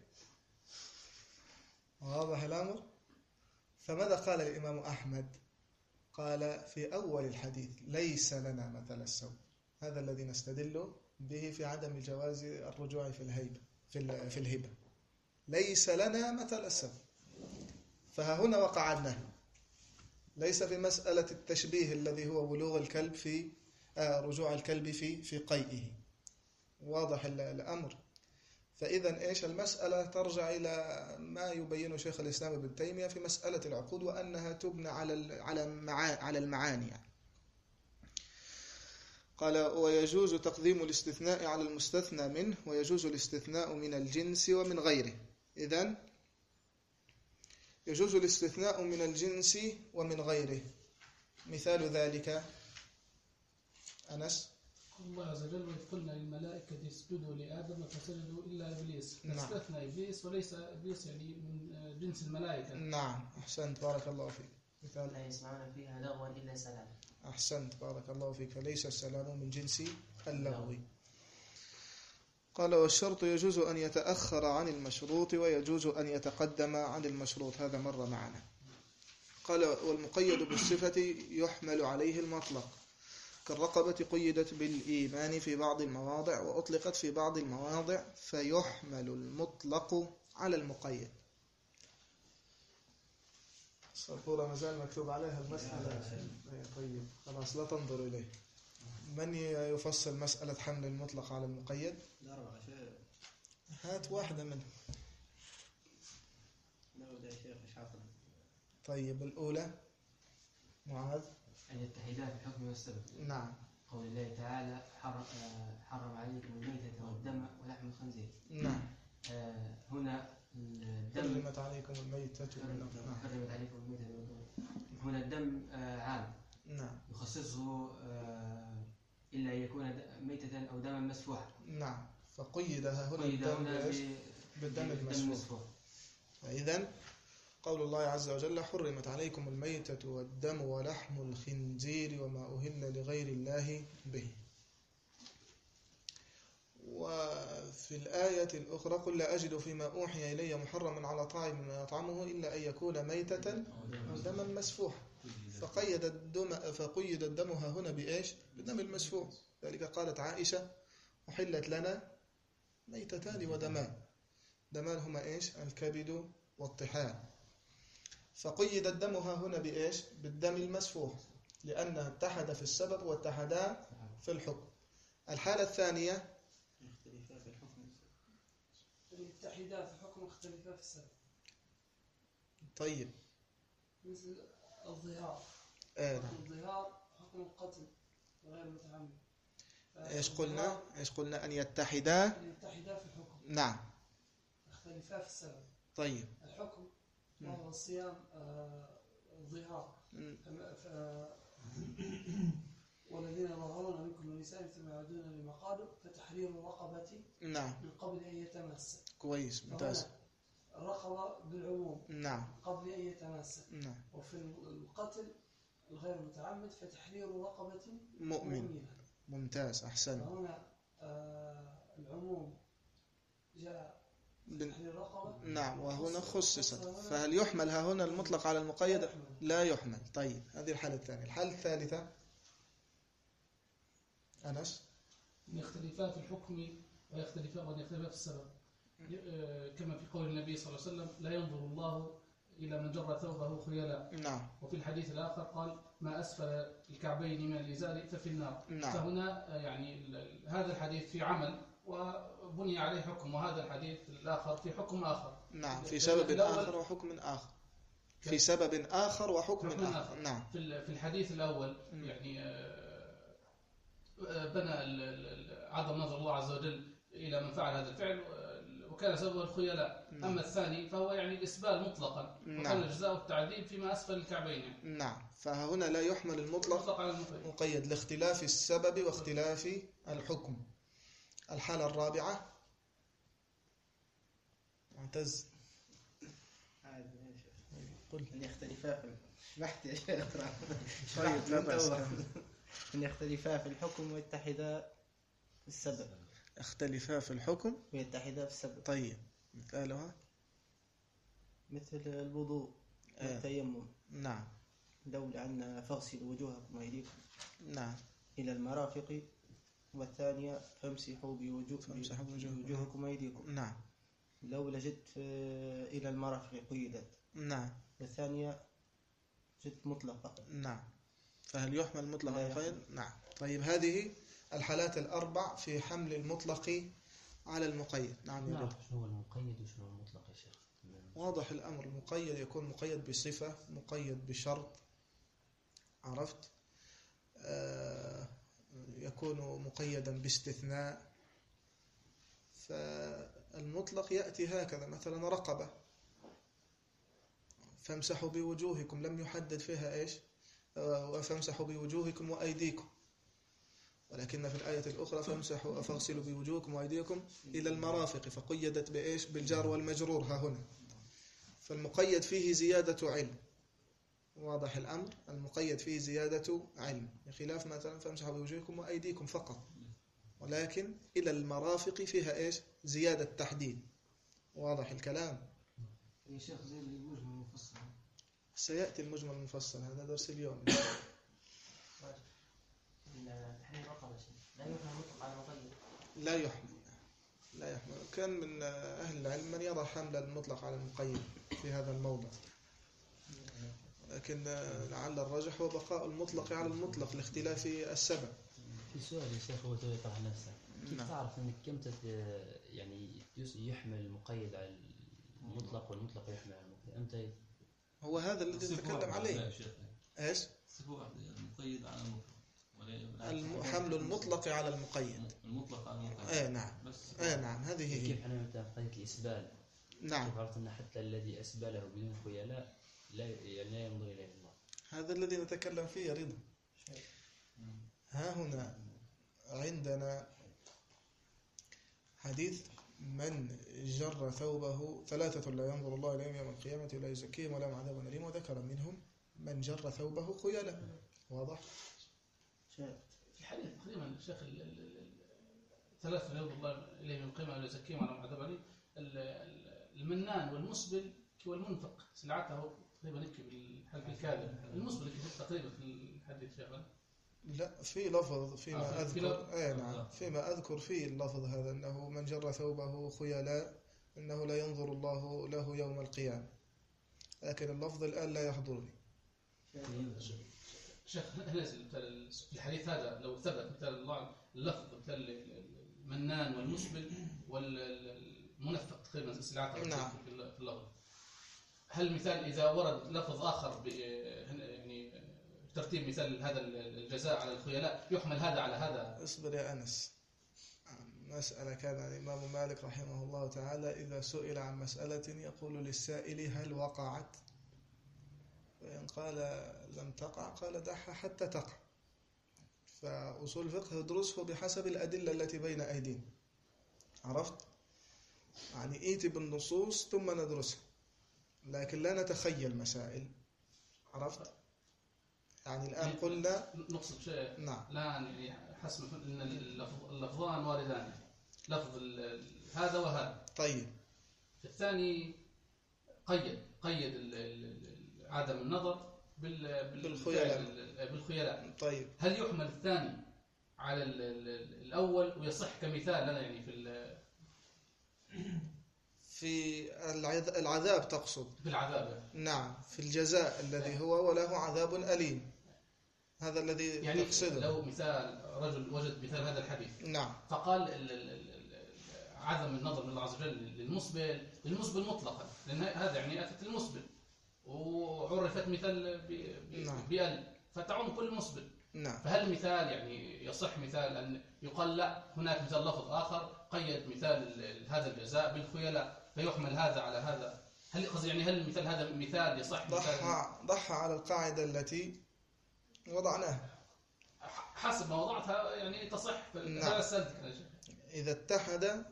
[SPEAKER 1] واضح الأمر؟ فماذا قال الإمام أحمد؟ قال في أول الحديث ليس لنا مثل السوء، هذا الذي نستدل به في عدم جواز الرجوع في الهبة. ليس لنا مثل السوء، فهنا وقع النهي، ليس في مسألة التشبيه الذي هو بلوغ الكلب في رجوع الكلب في قيئه. واضح الأمر؟ فإذا إيش المسألة ترجع إلى ما يبينه شيخ الإسلام ابن تيمية في مسألة العقود، وأنها تبنى على المعاني يعني. قال ويجوز تقديم الاستثناء على المستثنى منه، ويجوز الاستثناء من الجنس ومن غيره. إذن يجوز الاستثناء من الجنس ومن غيره. مثال ذلك أنس؟
[SPEAKER 5] الله عز وجل وإذ قلنا للملائكة اسجدوا لآدم فسجدوا إلا إبليس، فاستثنى إبليس وليس إبليس يعني من جنس الملائكة.
[SPEAKER 1] نعم أحسنت بارك الله فيك. مثال
[SPEAKER 3] لا يسمعون فيها لغوا إلا سلام.
[SPEAKER 1] أحسنت بارك الله فيك، فليس السلام من جنس اللغو. قال والشرط يجوز أن يتأخر عن المشروط ويجوز أن يتقدم عن المشروط، هذا مر معنا. قال والمقيد بالصفة يحمل عليه المطلق، كالرقبة قيدت بالإيمان في بعض المواضع وأطلقت في بعض المواضع، فيحمل المطلق على المقيد. الصبورة مازال مكتوب عليها المسألة. طيب خلاص لا تنظر إليه. من يفصل مسألة حمل المطلق على المقيد؟ هات واحدة منه. طيب الأولى معاذ.
[SPEAKER 2] أن يتحدا في الحكم والسبب.
[SPEAKER 1] نعم.
[SPEAKER 2] قول الله تعالى حرم عليكم الميتة والدم ولحم الخنزير.
[SPEAKER 1] نعم.
[SPEAKER 2] هنا الدم
[SPEAKER 1] حرمت عليكم الميتة
[SPEAKER 2] حرمت عليكم الميتة والدم. هنا الدم عام.
[SPEAKER 1] نعم.
[SPEAKER 2] يخصصه إلا يكون ميتة أو دما مسفوحا.
[SPEAKER 1] نعم. فقيدها هنا الدم بالدم المسفوح. فإذن قول الله عز وجل: حرمت عليكم الميتة والدم ولحم الخنزير وما أهل لغير الله به. وفي الآية الأخرى: قل لا أجد فيما أوحي إلي محرما على طاعم يطعمه إلا أن يكون ميتة أو دما مسفوحا. فقيد الدم هنا بإيش؟ بالدم المسفوح. ذلك قالت عائشة: أحلت لنا ميتتان ودمان. دمان هما إيش؟ الكبد والطحال. فقيد الدم هنا بإيش؟ بالدم المسفوح، لأنها اتحد في السبب واتحدا في الحكم. الحالة الثانية:
[SPEAKER 6] يتحدا في الحكم واختلفا في السبب.
[SPEAKER 1] طيب،
[SPEAKER 6] مثل الظهار. الظهار حكم القتل غير متعمد.
[SPEAKER 1] ايش قلنا أن يتحدا
[SPEAKER 6] في الحكم.
[SPEAKER 1] نعم.
[SPEAKER 6] اختلفا في السبب.
[SPEAKER 1] طيب،
[SPEAKER 6] الحكم وهو الصيام الظهار. والذين يظهرون منكم من نسائهم ثم يعودون لما قالوا فتحرير رقبة
[SPEAKER 1] نعم،
[SPEAKER 6] من قبل أن يتماسا.
[SPEAKER 1] كويس، ممتاز.
[SPEAKER 6] الرقبة بالعموم
[SPEAKER 1] نعم،
[SPEAKER 6] قبل أن يتماسا.
[SPEAKER 1] نعم.
[SPEAKER 6] وفي القتل الغير متعمد فتحرير رقبة
[SPEAKER 1] مؤمن. ممتاز، أحسن.
[SPEAKER 6] فهنا العموم جاء تحرير رقبة.
[SPEAKER 1] نعم، وهنا خصصت. فهل يحمل هنا المطلق على المقيد؟ لا يحمل. طيب، هذه الحالة الثانية. الحالة الثالثة أنس:
[SPEAKER 5] أن يختلفا في الحكم ويختلفا في السبب، كما في قول النبي صلى الله عليه وسلم: لا ينظر الله إلى من جر ثوبه خيلاء.
[SPEAKER 1] نعم.
[SPEAKER 5] وفي الحديث الآخر قال: ما أسفل الكعبين من الإزار ففي النار.
[SPEAKER 1] نعم.
[SPEAKER 5] فهنا يعني هذا الحديث في عمل وبني عليه حكم، وهذا الحديث الآخر في حكم آخر.
[SPEAKER 1] نعم، في سبب آخر وحكم آخر. في سبب آخر وحكم آخر. نعم.
[SPEAKER 5] في الحديث الأول يعني بنى عدم نظر الله عز وجل إلى من فعل هذا الفعل، وكان سببه الخيلاء. أما الثاني فهو يعني الإسبال مطلقا، وكان الجزاء والتعذيب فيما أسفل الكعبين يعني.
[SPEAKER 1] نعم، فهنا لا يحمل المطلق
[SPEAKER 5] على المقيد،
[SPEAKER 1] مقيد لاختلاف السبب واختلاف الحكم. الحالة الرابعة: معتز.
[SPEAKER 7] قل أن يختلفا في بحث يا شيخ.
[SPEAKER 1] طيب، لا بأس.
[SPEAKER 7] أن يختلفا في الحكم ويتحدا في السبب.
[SPEAKER 1] اختلفا في الحكم
[SPEAKER 7] ويتحدا في السبب.
[SPEAKER 1] طيب، مثالها
[SPEAKER 7] مثل الوضوء والتيمم.
[SPEAKER 1] نعم.
[SPEAKER 7] دول عن فاغسلوا وجوهكم وأيديكم
[SPEAKER 1] نعم
[SPEAKER 7] إلى المرافق، والثانية فامسحوا بوجوهكم وأيديكم.
[SPEAKER 1] نعم.
[SPEAKER 7] لو لجدت إلى المرافق قيدت.
[SPEAKER 1] نعم.
[SPEAKER 7] والثانية جد مطلقة.
[SPEAKER 1] نعم. فهل يحمل مطلق المقيد؟ نعم. طيب، هذه الحالات الأربع في حمل المطلق على المقيد. نعم يا رب.
[SPEAKER 2] شنو هو المقيد وشنو هو المطلق يا شيخ؟
[SPEAKER 1] واضح الأمر. المقيد يكون مقيد بصفة، مقيد بشرط، عرفت؟ يكون مقيدا باستثناء. فالمطلق يأتي هكذا: مثلا رقبة، فامسحوا بوجوهكم، لم يحدد فيها إيش؟ وفامسحوا بوجوهكم وأيديكم. ولكن في الآية الأخرى فامسحوا فاغسلوا بوجوهكم وأيديكم إلى المرافق، فقيدت بإيش؟ بالجار والمجرور ها هنا. فالمقيد فيه زيادة علم. واضح الأمر. المقيد فيه زيادة علم، بخلاف مثلا فامسحوا بوجوهكم وأيديكم فقط، ولكن إلى المرافق فيها إيش؟ زيادة تحديد. واضح الكلام.
[SPEAKER 6] يا شيخ زي المجمل المفصل
[SPEAKER 1] سيأتي المجمل المفصل، هذا درس اليوم.
[SPEAKER 3] تحرير رقبة لا يحمل مطلق على المقيد.
[SPEAKER 1] لا يحمل. كان من أهل العلم من يضع حمل المطلق على المقيد في هذا الموضع، لكن لعل الراجح هو بقاء المطلق على المطلق لاختلاف السبب.
[SPEAKER 2] في سؤال يا شيخ هو يطرح نفسه: كيف تعرف انك كم يعني يحمل المقيد على المطلق والمطلق يحمل على المقيد؟ أنت
[SPEAKER 1] هو هذا الذي نتكلم عليه. ايش؟
[SPEAKER 8] المقيد على المطلق،
[SPEAKER 1] حمل المطلق على المقيد.
[SPEAKER 8] المطلق على المقيد.
[SPEAKER 1] نعم.
[SPEAKER 8] بس
[SPEAKER 1] نعم، هذه هي.
[SPEAKER 2] كيف احنا قضية الإسبال؟
[SPEAKER 1] نعم.
[SPEAKER 2] كيف عرفت أن حتى الذي أسبله بدون خيلاء لا ينظر إليه الله؟
[SPEAKER 1] هذا الذي نتكلم فيه يا رضا. ها هنا عندنا حديث من جر ثوبه 3 لا ينظر الله إليهم يوم القيامة ولا يزكيهم ولا عذاب أليم، وذكر منهم من جر ثوبه خيلا. واضح؟
[SPEAKER 5] في الحديث تقريبا الشيخ 3 لا ينظر الله إليهم يوم القيامة ولا يزكيهم ولا عذاب أليم، المنان والمسبل والمنفق سلعته تقريبا يكفي بالحلف الكاذب، المسبل يكفي تقريبا في الحديث شيخنا.
[SPEAKER 1] لا، في لفظ فيما أذكر نعم، فيما أذكر فيه اللفظ هذا أنه من جر ثوبه خيلاء أنه لا ينظر الله له يوم القيامة، لكن اللفظ الآن لا يحضرني.
[SPEAKER 5] شيخ نزل في الحديث هذا لو ثبت مثال الله اللفظ مثال المنان والمسبل والمنفق تقريبا سلعته
[SPEAKER 1] نعم.
[SPEAKER 5] في اللفظ، هل مثال إذا ورد لفظ آخر يعني ترتيب مثال هذا الجزاء على الخيلاء يحمل هذا على هذا؟
[SPEAKER 1] اصبر يا أنس، مسألة كان الإمام مالك رحمه الله تعالى إذا سئل عن مسألة يقول للسائل هل وقعت؟ وإن قال لم تقع قال دعها حتى تقع. فأصول الفقه يدرسه بحسب الأدلة التي بين أيدينا، عرفت؟ يعني إيتي بالنصوص ثم ندرسها، لكن لا نتخيل مسائل، عرفت؟ يعني الآن قلنا
[SPEAKER 5] نقصد شيء
[SPEAKER 1] نعم،
[SPEAKER 5] لا يعني حسب ان اللفظان واردان، لفظ هذا وهذا.
[SPEAKER 1] طيب
[SPEAKER 5] الثاني قيد عدم النظر بالخيلاء.
[SPEAKER 1] طيب،
[SPEAKER 5] هل يحمل الثاني على الأول ويصح كمثال لنا يعني
[SPEAKER 1] في العذاب تقصد؟
[SPEAKER 5] في العذاب
[SPEAKER 1] نعم، في الجزاء الذي هو وله عذاب أليم، هذا الذي
[SPEAKER 5] يعني
[SPEAKER 1] تقصده.
[SPEAKER 5] لو مثال رجل وجد مثال هذا الحديث
[SPEAKER 1] نعم،
[SPEAKER 5] فقال عدم النظر من الله عز وجل للمسبل مطلقا، لأن هذا يعني أتت المسبل وعرفت مثال
[SPEAKER 1] نعم.
[SPEAKER 5] بأل فتعم كل مسبل.
[SPEAKER 1] نعم.
[SPEAKER 5] فهل مثال يعني يصح مثال أن يقال لا هناك مثال لفظ آخر قيد مثال هذا الجزاء بالخيلاء فيحمل هذا على هذا؟ هل قصدي يعني هل المثال هذا مثال يصح؟
[SPEAKER 1] ضحى على القاعدة التي وضعناها،
[SPEAKER 5] حسب ما وضعتها يعني تصح.
[SPEAKER 1] نعم. إذا اتحد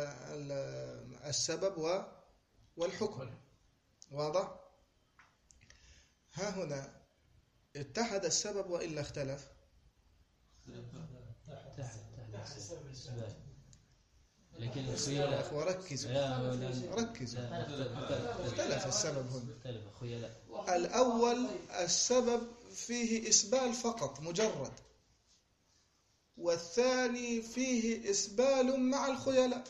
[SPEAKER 1] السبب والحكم، واضح؟ ها هنا اتحد السبب وإلا اختلف.
[SPEAKER 2] لكن
[SPEAKER 1] الخيلاء ركزوا اختلف السبب هنا. الأول السبب فيه إسبال فقط مجرد، والثاني فيه إسبال مع الخيلاء.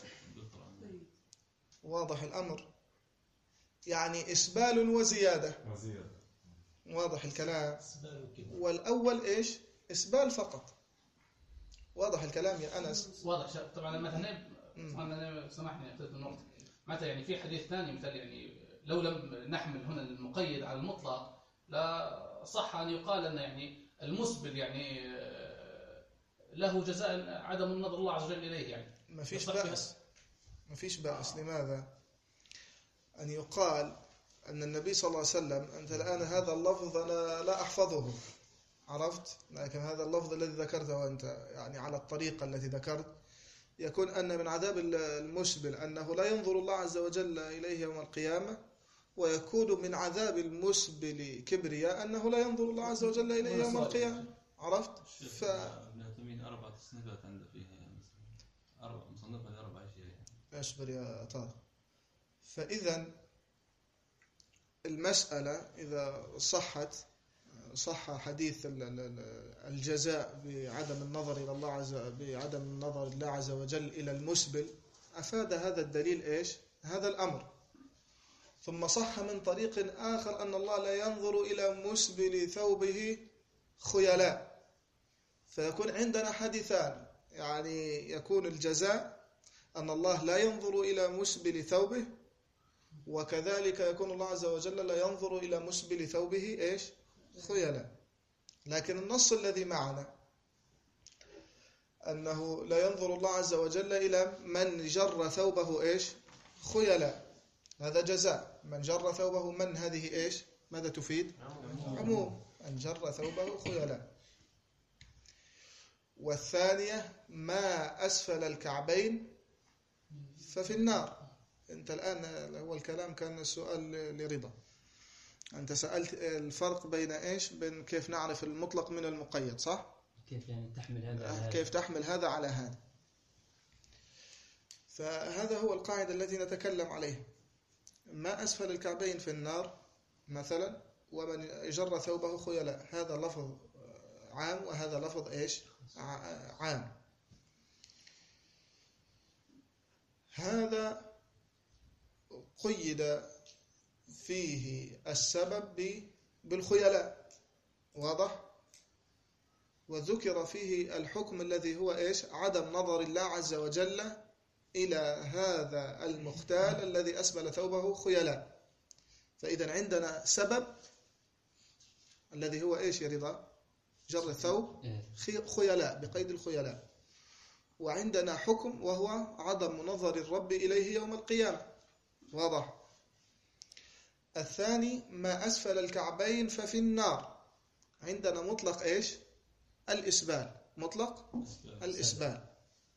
[SPEAKER 1] واضح الأمر؟ يعني إسبال وزيادة. واضح الكلام؟ والأول إيش؟ إسبال فقط. واضح الكلام يا أنس؟
[SPEAKER 5] واضح. طبعا مثلا سامحني أخذت النقطة متى يعني في حديث ثاني مثل يعني لو لم نحمل هنا المقيد على المطلق لا صح أن يقال أن يعني المسبل يعني له جزاء عدم النظر الله عز وجل إليه، يعني
[SPEAKER 1] ما فيش بأس. لماذا؟ أن يقال أن النبي صلى الله عليه وسلم، أنت الآن هذا اللفظ أنا لا أحفظه، عرفت؟ لكن هذا اللفظ الذي ذكرته أنت يعني على الطريقة التي ذكرت يكون أن من عذاب المسبل أنه لا ينظر الله عز وجل إليه يوم القيامة، ويكون من عذاب المسبل كبرياء أنه لا ينظر الله عز وجل إليه يوم القيامة، عرفت؟
[SPEAKER 8] ابن عثيمين 4 تصنيفات عنده فيها مصنفة ل4 أشياء.
[SPEAKER 1] أصبر يا طارق. فإذا المسألة إذا صح حديث الجزاء بعدم النظر إلى الله عز وجل إلى المسبل، أفاد هذا الدليل إيش؟ هذا الأمر. ثم صح من طريق آخر أن الله لا ينظر إلى مسبل ثوبه خيلاء، فيكون عندنا حديثان، يعني يكون الجزاء أن الله لا ينظر إلى مسبل ثوبه، وكذلك يكون الله عز وجل لا ينظر إلى مسبل ثوبه إيش؟ خيلاء. لكن النص الذي معنا أنه لا ينظر الله عز وجل إلى من جر ثوبه إيش؟ خيلاء، هذا جزاء. من جر ثوبه من هذه إيش؟ ماذا تفيد؟ عموم، أن جر ثوبه خيلاء. والثانية ما أسفل الكعبين ففي النار. أنت الآن هو الكلام كان السؤال لرضا، أنت سألت الفرق بين إيش، بين كيف نعرف المطلق من المقيد، صح؟
[SPEAKER 2] كيف يعني تحمل هذا على
[SPEAKER 1] كيف تحمل هذا على هذا. فهذا هو القاعدة التي نتكلم عليه. ما أسفل الكعبين في النار مثلا، ومن جر ثوبه خيلاء، هذا لفظ عام وهذا لفظ إيش عام. هذا قيد فيه السبب بالخيلاء، واضح؟ وذكر فيه الحكم الذي هو إيش، عدم نظر الله عز وجل إلى هذا المختال الذي أسبل ثوبه خيلاء. فإذا عندنا سبب الذي هو إيش يا رضا، جر الثوب خيلاء بقيد الخيلاء، وعندنا حكم وهو عدم نظر الرب إليه يوم القيامة، واضح؟ الثاني ما أسفل الكعبين ففي النار، عندنا مطلق إيش، الإسبال، مطلق الإسبال،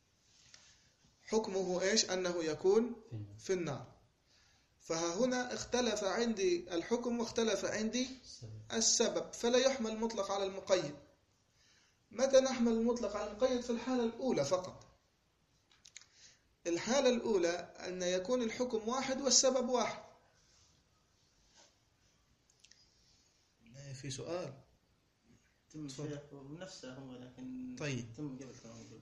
[SPEAKER 1] حكمه إيش، أنه يكون في النار. فهنا اختلف عندي الحكم واختلف عندي السبب، فلا يحمل المطلق على المقيد. متى نحمل المطلق على المقيد؟ في الحالة الأولى فقط. الحالة الأولى أن يكون الحكم واحد والسبب واحد. في سؤال
[SPEAKER 7] تم نفسه هو، لكن
[SPEAKER 1] طيب.
[SPEAKER 7] تم قبل كلام.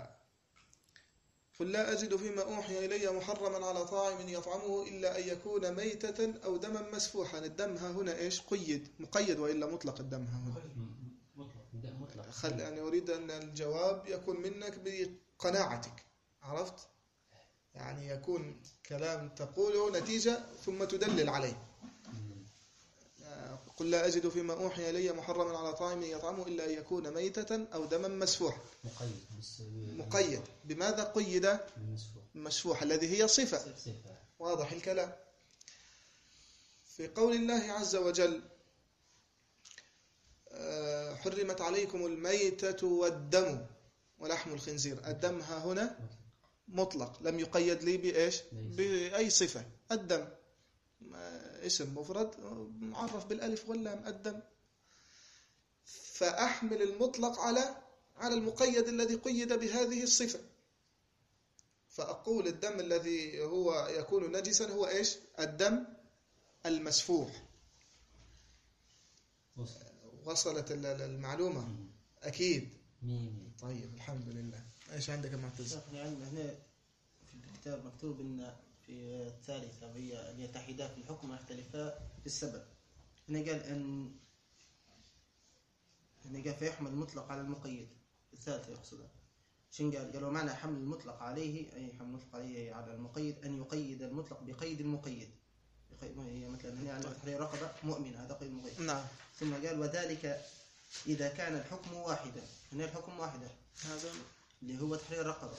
[SPEAKER 1] قل لا أجد فيما أوحي إلي محرما على طاعم يطعمه إلا أن يكون ميتة أو دما مسفوحا. الدم ها هنا إيش، قيد، مقيد وإلا مطلق الدم ها هنا
[SPEAKER 2] مطلق.
[SPEAKER 1] يعني أريد أن الجواب يكون منك بقناعتك، عرفت؟ يعني يكون كلام تقوله نتيجة ثم تدلل عليه. قل لا أجد فيما أوحي إلي محرما على طاعم يطعمه إلا أن يكون ميتة أو دما مسفوحا. مقيد بماذا قيد؟ مسفوح الذي هي صفة. واضح الكلام. في قول الله عز وجل حرمت عليكم الميتة والدم ولحم الخنزير، الدم ها هنا مطلق لم يقيد لي بإيش، بأي صفة. الدم اسم مفرد معرف بالألف واللام، الدم. فأحمل المطلق على المقيد الذي قيد بهذه الصفة، فأقول الدم الذي هو يكون نجسا هو إيش، الدم المسفوح. وصلت المعلومة أكيد. طيب الحمد لله. إيش عندك معتز؟
[SPEAKER 7] يعني هنا في الكتاب مكتوب إن في الثالثة وهي أن يتحدا في الحكم ويختلفا في السبب. هنا قال فيحمل المطلق على المقيد. الثالثة يقصدها شن قال ومعنى حمل المطلق عليه أي حمل المطلق عليه على المقيد أن يقيد المطلق بقيد المقيد. هي مثلا هنا عندنا تحرير رقبة مؤمن، هذا قيد المقيد.
[SPEAKER 1] نعم.
[SPEAKER 7] ثم قال وذلك إذا كان الحكم واحدا. هنا الحكم واحدا،
[SPEAKER 1] هذا
[SPEAKER 7] اللي هو تحرير رقبة.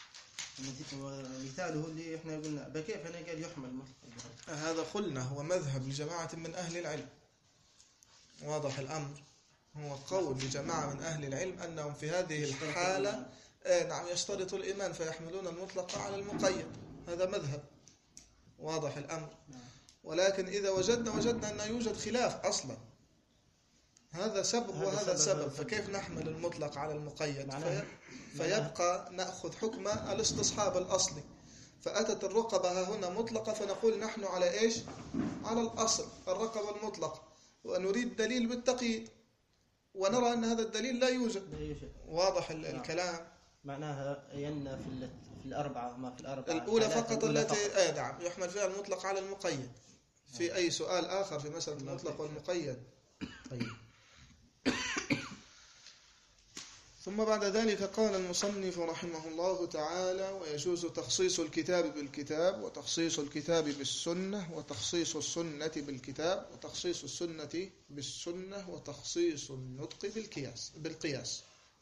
[SPEAKER 7] مثاله اللي احنا قلنا بكيف هنا قال يحمل المطلق.
[SPEAKER 1] هذا قلنا هو مذهب لجماعة من أهل العلم. واضح الأمر. هو قول لجماعة من أهل العلم أنهم في هذه الحالة نعم يشترط الإيمان فيحملون المطلق على المقيد. هذا مذهب. واضح الأمر. ولكن إذا وجدنا أن يوجد خلاف أصلا، هذا سبب وهذا سبب، فكيف نحمل المطلق على المقيد؟ فيبقى نأخذ حكم الاستصحاب الأصلي. فأتت الرقبة هنا مطلقة فنقول نحن على إيش؟ على الأصل الرقبة المطلقة، ونريد دليل بالتقييد ونرى أن هذا الدليل لا يوجد. واضح الكلام.
[SPEAKER 7] معناها أن في الأربعة ما في الأربعة
[SPEAKER 1] الأولى فقط التي نعم يحمل فيها المطلق على المقيد. في أي سؤال آخر في مسألة المطلق والمقيد؟ طيب. ثم بعد ذلك قال المصنف رحمه الله تعالى ويجوز تخصيص الكتاب بالكتاب وتخصيص الكتاب بالسنة وتخصيص السنة بالكتاب وتخصيص السنة بالسنة وتخصيص النطق بالقياس.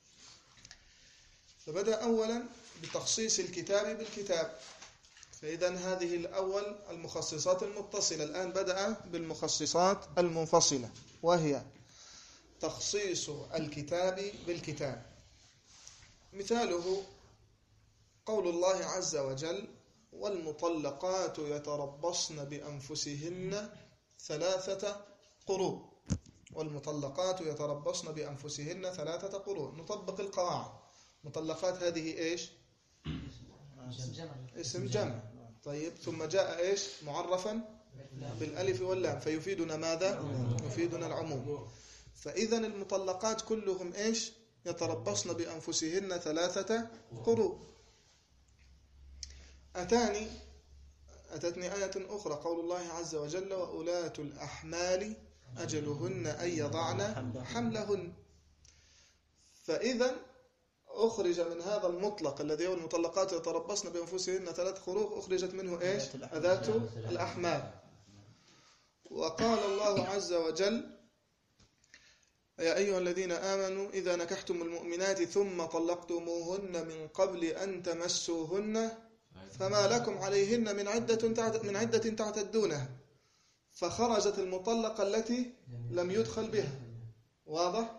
[SPEAKER 1] فبدأ أولا بتخصيص الكتاب بالكتاب. فإذا هذه الأول المخصصات المتصلة. الآن بدأ بالمخصصات المنفصلة، وهي تخصيص الكتاب بالكتاب. مثاله قول الله عز وجل والمطلقات يتربصن بأنفسهن 3 قروء. والمطلقات يتربصن بأنفسهن 3 قروء. نطبق القواعد. مطلقات هذه إيش؟ اسم جمع. طيب ثم جاء إيش؟ معرفا بالألف واللام، فيفيدنا ماذا؟ يفيدنا العموم. فإذا المطلقات كلهم إيش؟ يتربصن بأنفسهن 3 قروء. أتتني آية أخرى، قول الله عز وجل: وأولاة الأحمال أجلهن أن يضعن حملهن. فإذا أخرج من هذا المطلق الذي هو المطلقات يتربصن بأنفسهن 3 قروء، أخرجت منه إيش؟ أذات الأحمال. وقال الله عز وجل: يا أيها الذين آمنوا إذا نكحتم المؤمنات ثم طلقتموهن من قبل أن تمسوهن فما لكم عليهن من عدة تعتدونها. فخرجت المطلقة التي لم يدخل بها. واضح؟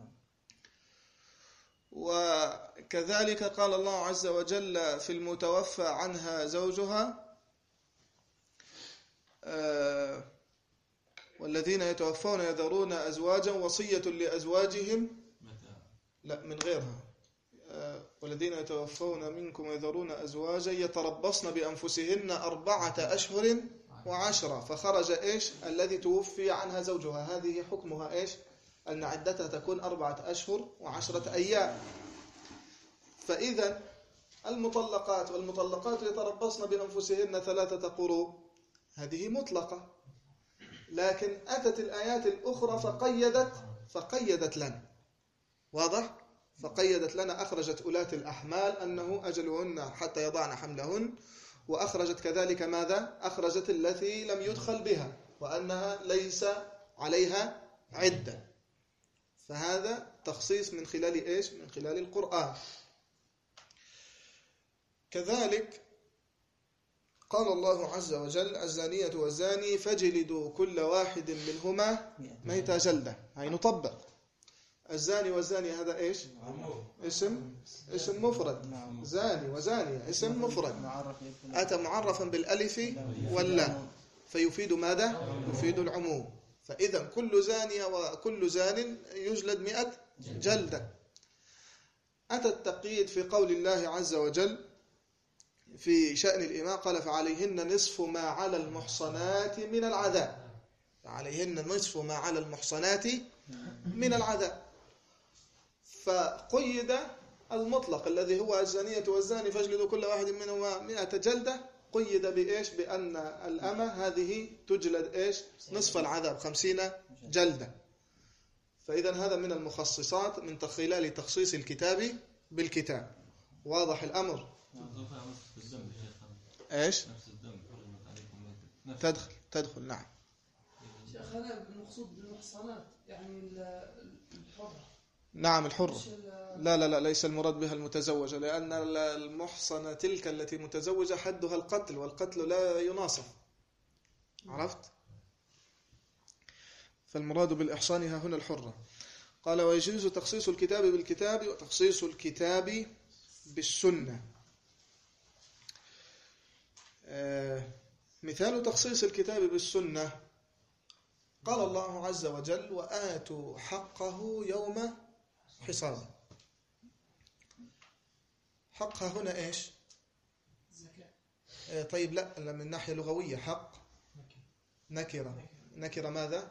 [SPEAKER 1] وكذلك قال الله عز وجل في المتوفى عنها زوجها: والذين يتوفون يذرون أزواجا وصية لأزواجهم، لا من غيرها، والذين يتوفون منكم يذرون أزواجا يتربصن بأنفسهن 4 أشهر و10. فخرج إيش؟ الذي توفي عنها زوجها، هذه حكمها إيش؟ أن عدتها تكون 4 أشهر و10 أيام. فإذا المطلقات والمطلقات يتربصن بأنفسهن 3 قروء، هذه مطلقة. لكن أتت الآيات الأخرى فقيدت لنا. واضح؟ فقيدت لنا، أخرجت أولاة الأحمال أنه أجلهن حتى يضعن حملهن، وأخرجت كذلك ماذا؟ أخرجت التي لم يدخل بها وأنها ليس عليها عدة. فهذا تخصيص من خلال إيش؟ من خلال القرآن. كذلك قال الله عز وجل: الزانية والزاني فاجلدوا كل واحد منهما 100 جلدة. هاي نطبق. الزاني والزانية هذا إيش؟ اسم مفرد. زاني وزانية اسم مفرد، أتى معرفا بالألف واللام، فيفيد ماذا؟ يفيد العموم. فإذا كل زانية وكل زان يجلد 100 جلدة. أتى التقييد في قول الله عز وجل في شأن الإماء، قال: فعليهن نصف ما على المحصنات من العذاب. فعليهن نصف ما على المحصنات من العذاب. فقيد المطلق الذي هو الزانية والزاني فاجلدوا كل واحد منهما 100 جلدة، قيد بإيش؟ بأن الأمة هذه تجلد إيش؟ نصف العذاب 50 جلدة. فإذا هذا من المخصصات من خلال تخصيص الكتاب بالكتاب. واضح الأمر؟ إيش؟ تدخل نعم.
[SPEAKER 6] شيخنا المقصود بالمحصنات يعني الحرة.
[SPEAKER 1] نعم الحرة. لا ليس المراد بها المتزوجة، لأن المحصنة تلك التي متزوجة حدها القتل، والقتل لا يناصف. عرفت؟ فالمراد بالإحصان هنا الحرة. قال: ويجوز تخصيص الكتاب بالكتاب وتخصيص الكتاب بالسنة. مثال تخصيص الكتاب بالسنة: قال الله عز وجل: وآتوا حقه يوم حصاده. حقها هنا إيش؟ طيب لا، من ناحية لغوية حق نكرة ماذا؟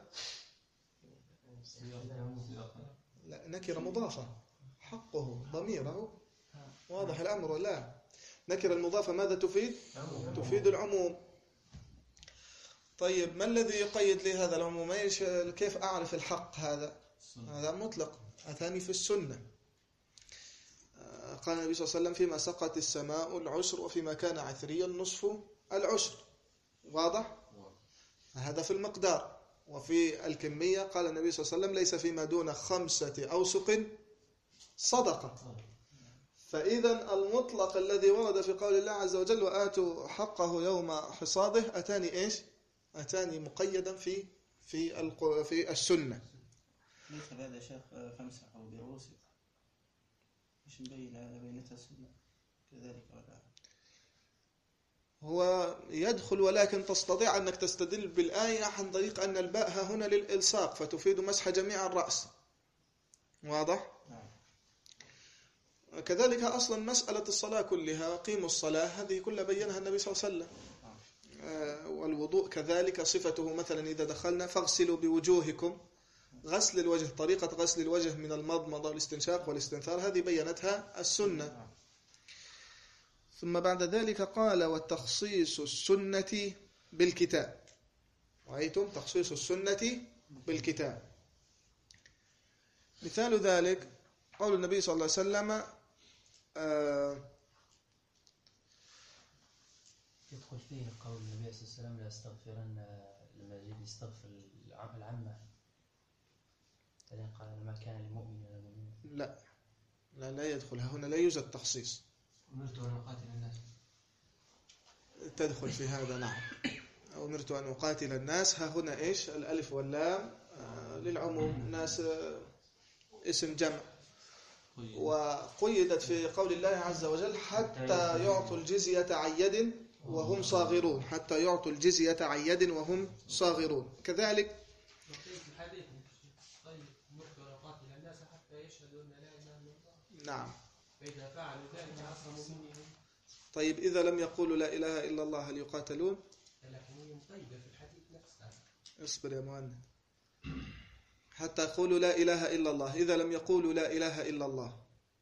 [SPEAKER 1] لا، نكرة مضافة. حقه ضميره. واضح الأمر؟ لا، نكرة المضافة ماذا تفيد؟ تفيد العموم. طيب ما الذي يقيد لي هذا العموم؟ كيف أعرف الحق هذا؟ هذا مطلق، أتاني في السنة. قال النبي صلى الله عليه وسلم: فيما سقط السماء العشر وفيما كان عثريا نصف العشر. واضح؟ هذا في المقدار. وفي الكمية قال النبي صلى الله عليه وسلم: ليس فيما دون 5 أوسق صدقة. فإذا المطلق الذي ورد في قول الله عز وجل: وآتوا حقه يوم حصاده، أتاني إيش؟ أتاني مقيدا في السنة.
[SPEAKER 7] ليس هذا شيخ فامسحوا برؤوسكم، مش مبين على بينتها السنة كذلك ولا؟
[SPEAKER 1] هو يدخل، ولكن تستطيع أنك تستدل بالآية عن طريق أن الباء هنا للإلصاق فتفيد مسح جميع الرأس. واضح؟ كذلك أصلا مسألة الصلاة كلها، قيموا الصلاة، هذه كلها بينها النبي صلى الله عليه وسلم. والوضوء كذلك صفته مثلا إذا دخلنا فاغسلوا بوجوهكم، غسل الوجه، طريقة غسل الوجه من المضمضة والاستنشاق والاستنثار، هذه بينتها السنة. ثم بعد ذلك قال والتخصيص السنة بالكتاب. رأيتم تخصيص السنة بالكتاب. مثال ذلك قول النبي صلى الله عليه وسلم
[SPEAKER 2] يدخل فيه قول النبي صلى الله عليه وسلم لا يستغفرن لما يجي يستغفر العامة، بعدين قال ما كان للمؤمن ولا المؤمن.
[SPEAKER 1] لا يدخل هنا، لا يوجد تخصيص.
[SPEAKER 3] أمرت أن أقاتل الناس
[SPEAKER 1] تدخل في هذا، نعم. أمرت أن أقاتل الناس، ها هنا إيش الألف واللام للعموم، ناس اسم جمع، وقيدت في قول الله عز وجل حتى يعطوا الجزية عن يد وهم صاغرون، حتى يعطوا الجزية عن يد وهم صاغرون. كذلك نعم.
[SPEAKER 3] فإذا فعلوا ذلك عصموا مني.
[SPEAKER 1] طيب إذا لم يقولوا لا إله إلا الله هل يقاتلون؟
[SPEAKER 3] لكن هي مقيدة في الحديث نفسه.
[SPEAKER 1] اصبر يا مؤمن. حتى يقولوا لا إله إلا الله، إذا لم يقولوا لا إله إلا الله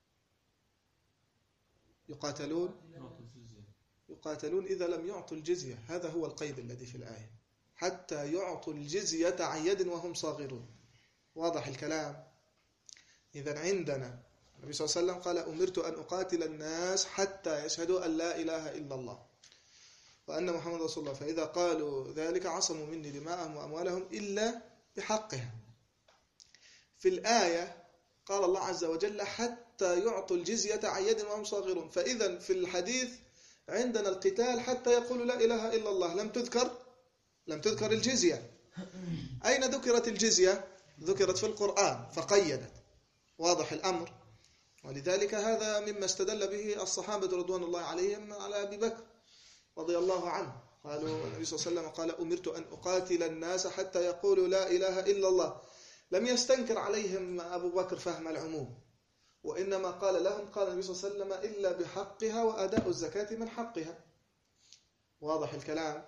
[SPEAKER 1] يقاتلون؟ يقاتلون إذا لم يعطوا الجزية، هذا هو القيد الذي في الآية، حتى يعطوا الجزية عن يد وهم صاغرون. واضح الكلام؟ إذا عندنا النبي صلى الله عليه وسلم قال أمرت أن أقاتل الناس حتى يشهدوا أن لا إله إلا الله وأن محمد رسول الله، فإذا قالوا ذلك عصموا مني دماءهم وأموالهم إلا بحقها. في الآية قال الله عز وجل حتى يعطوا الجزية عن يد وهم صاغرون، فإذا في الحديث عندنا القتال حتى يقولوا لا إله إلا الله، لم تذكر الجزية. أين ذكرت الجزية؟ ذكرت في القرآن فقيدت. واضح الأمر؟ ولذلك هذا مما استدل به الصحابة رضوان الله عليهم على أبي بكر رضي الله عنه، قالوا النبي صلى الله عليه وسلم قال أمرت أن أقاتل الناس حتى يقولوا لا إله إلا الله. لم يستنكر عليهم أبو بكر فهم العموم، وإنما قال لهم قال النبي صلى الله عليه وسلم إلا بحقها وأداء الزكاة من حقها. واضح الكلام؟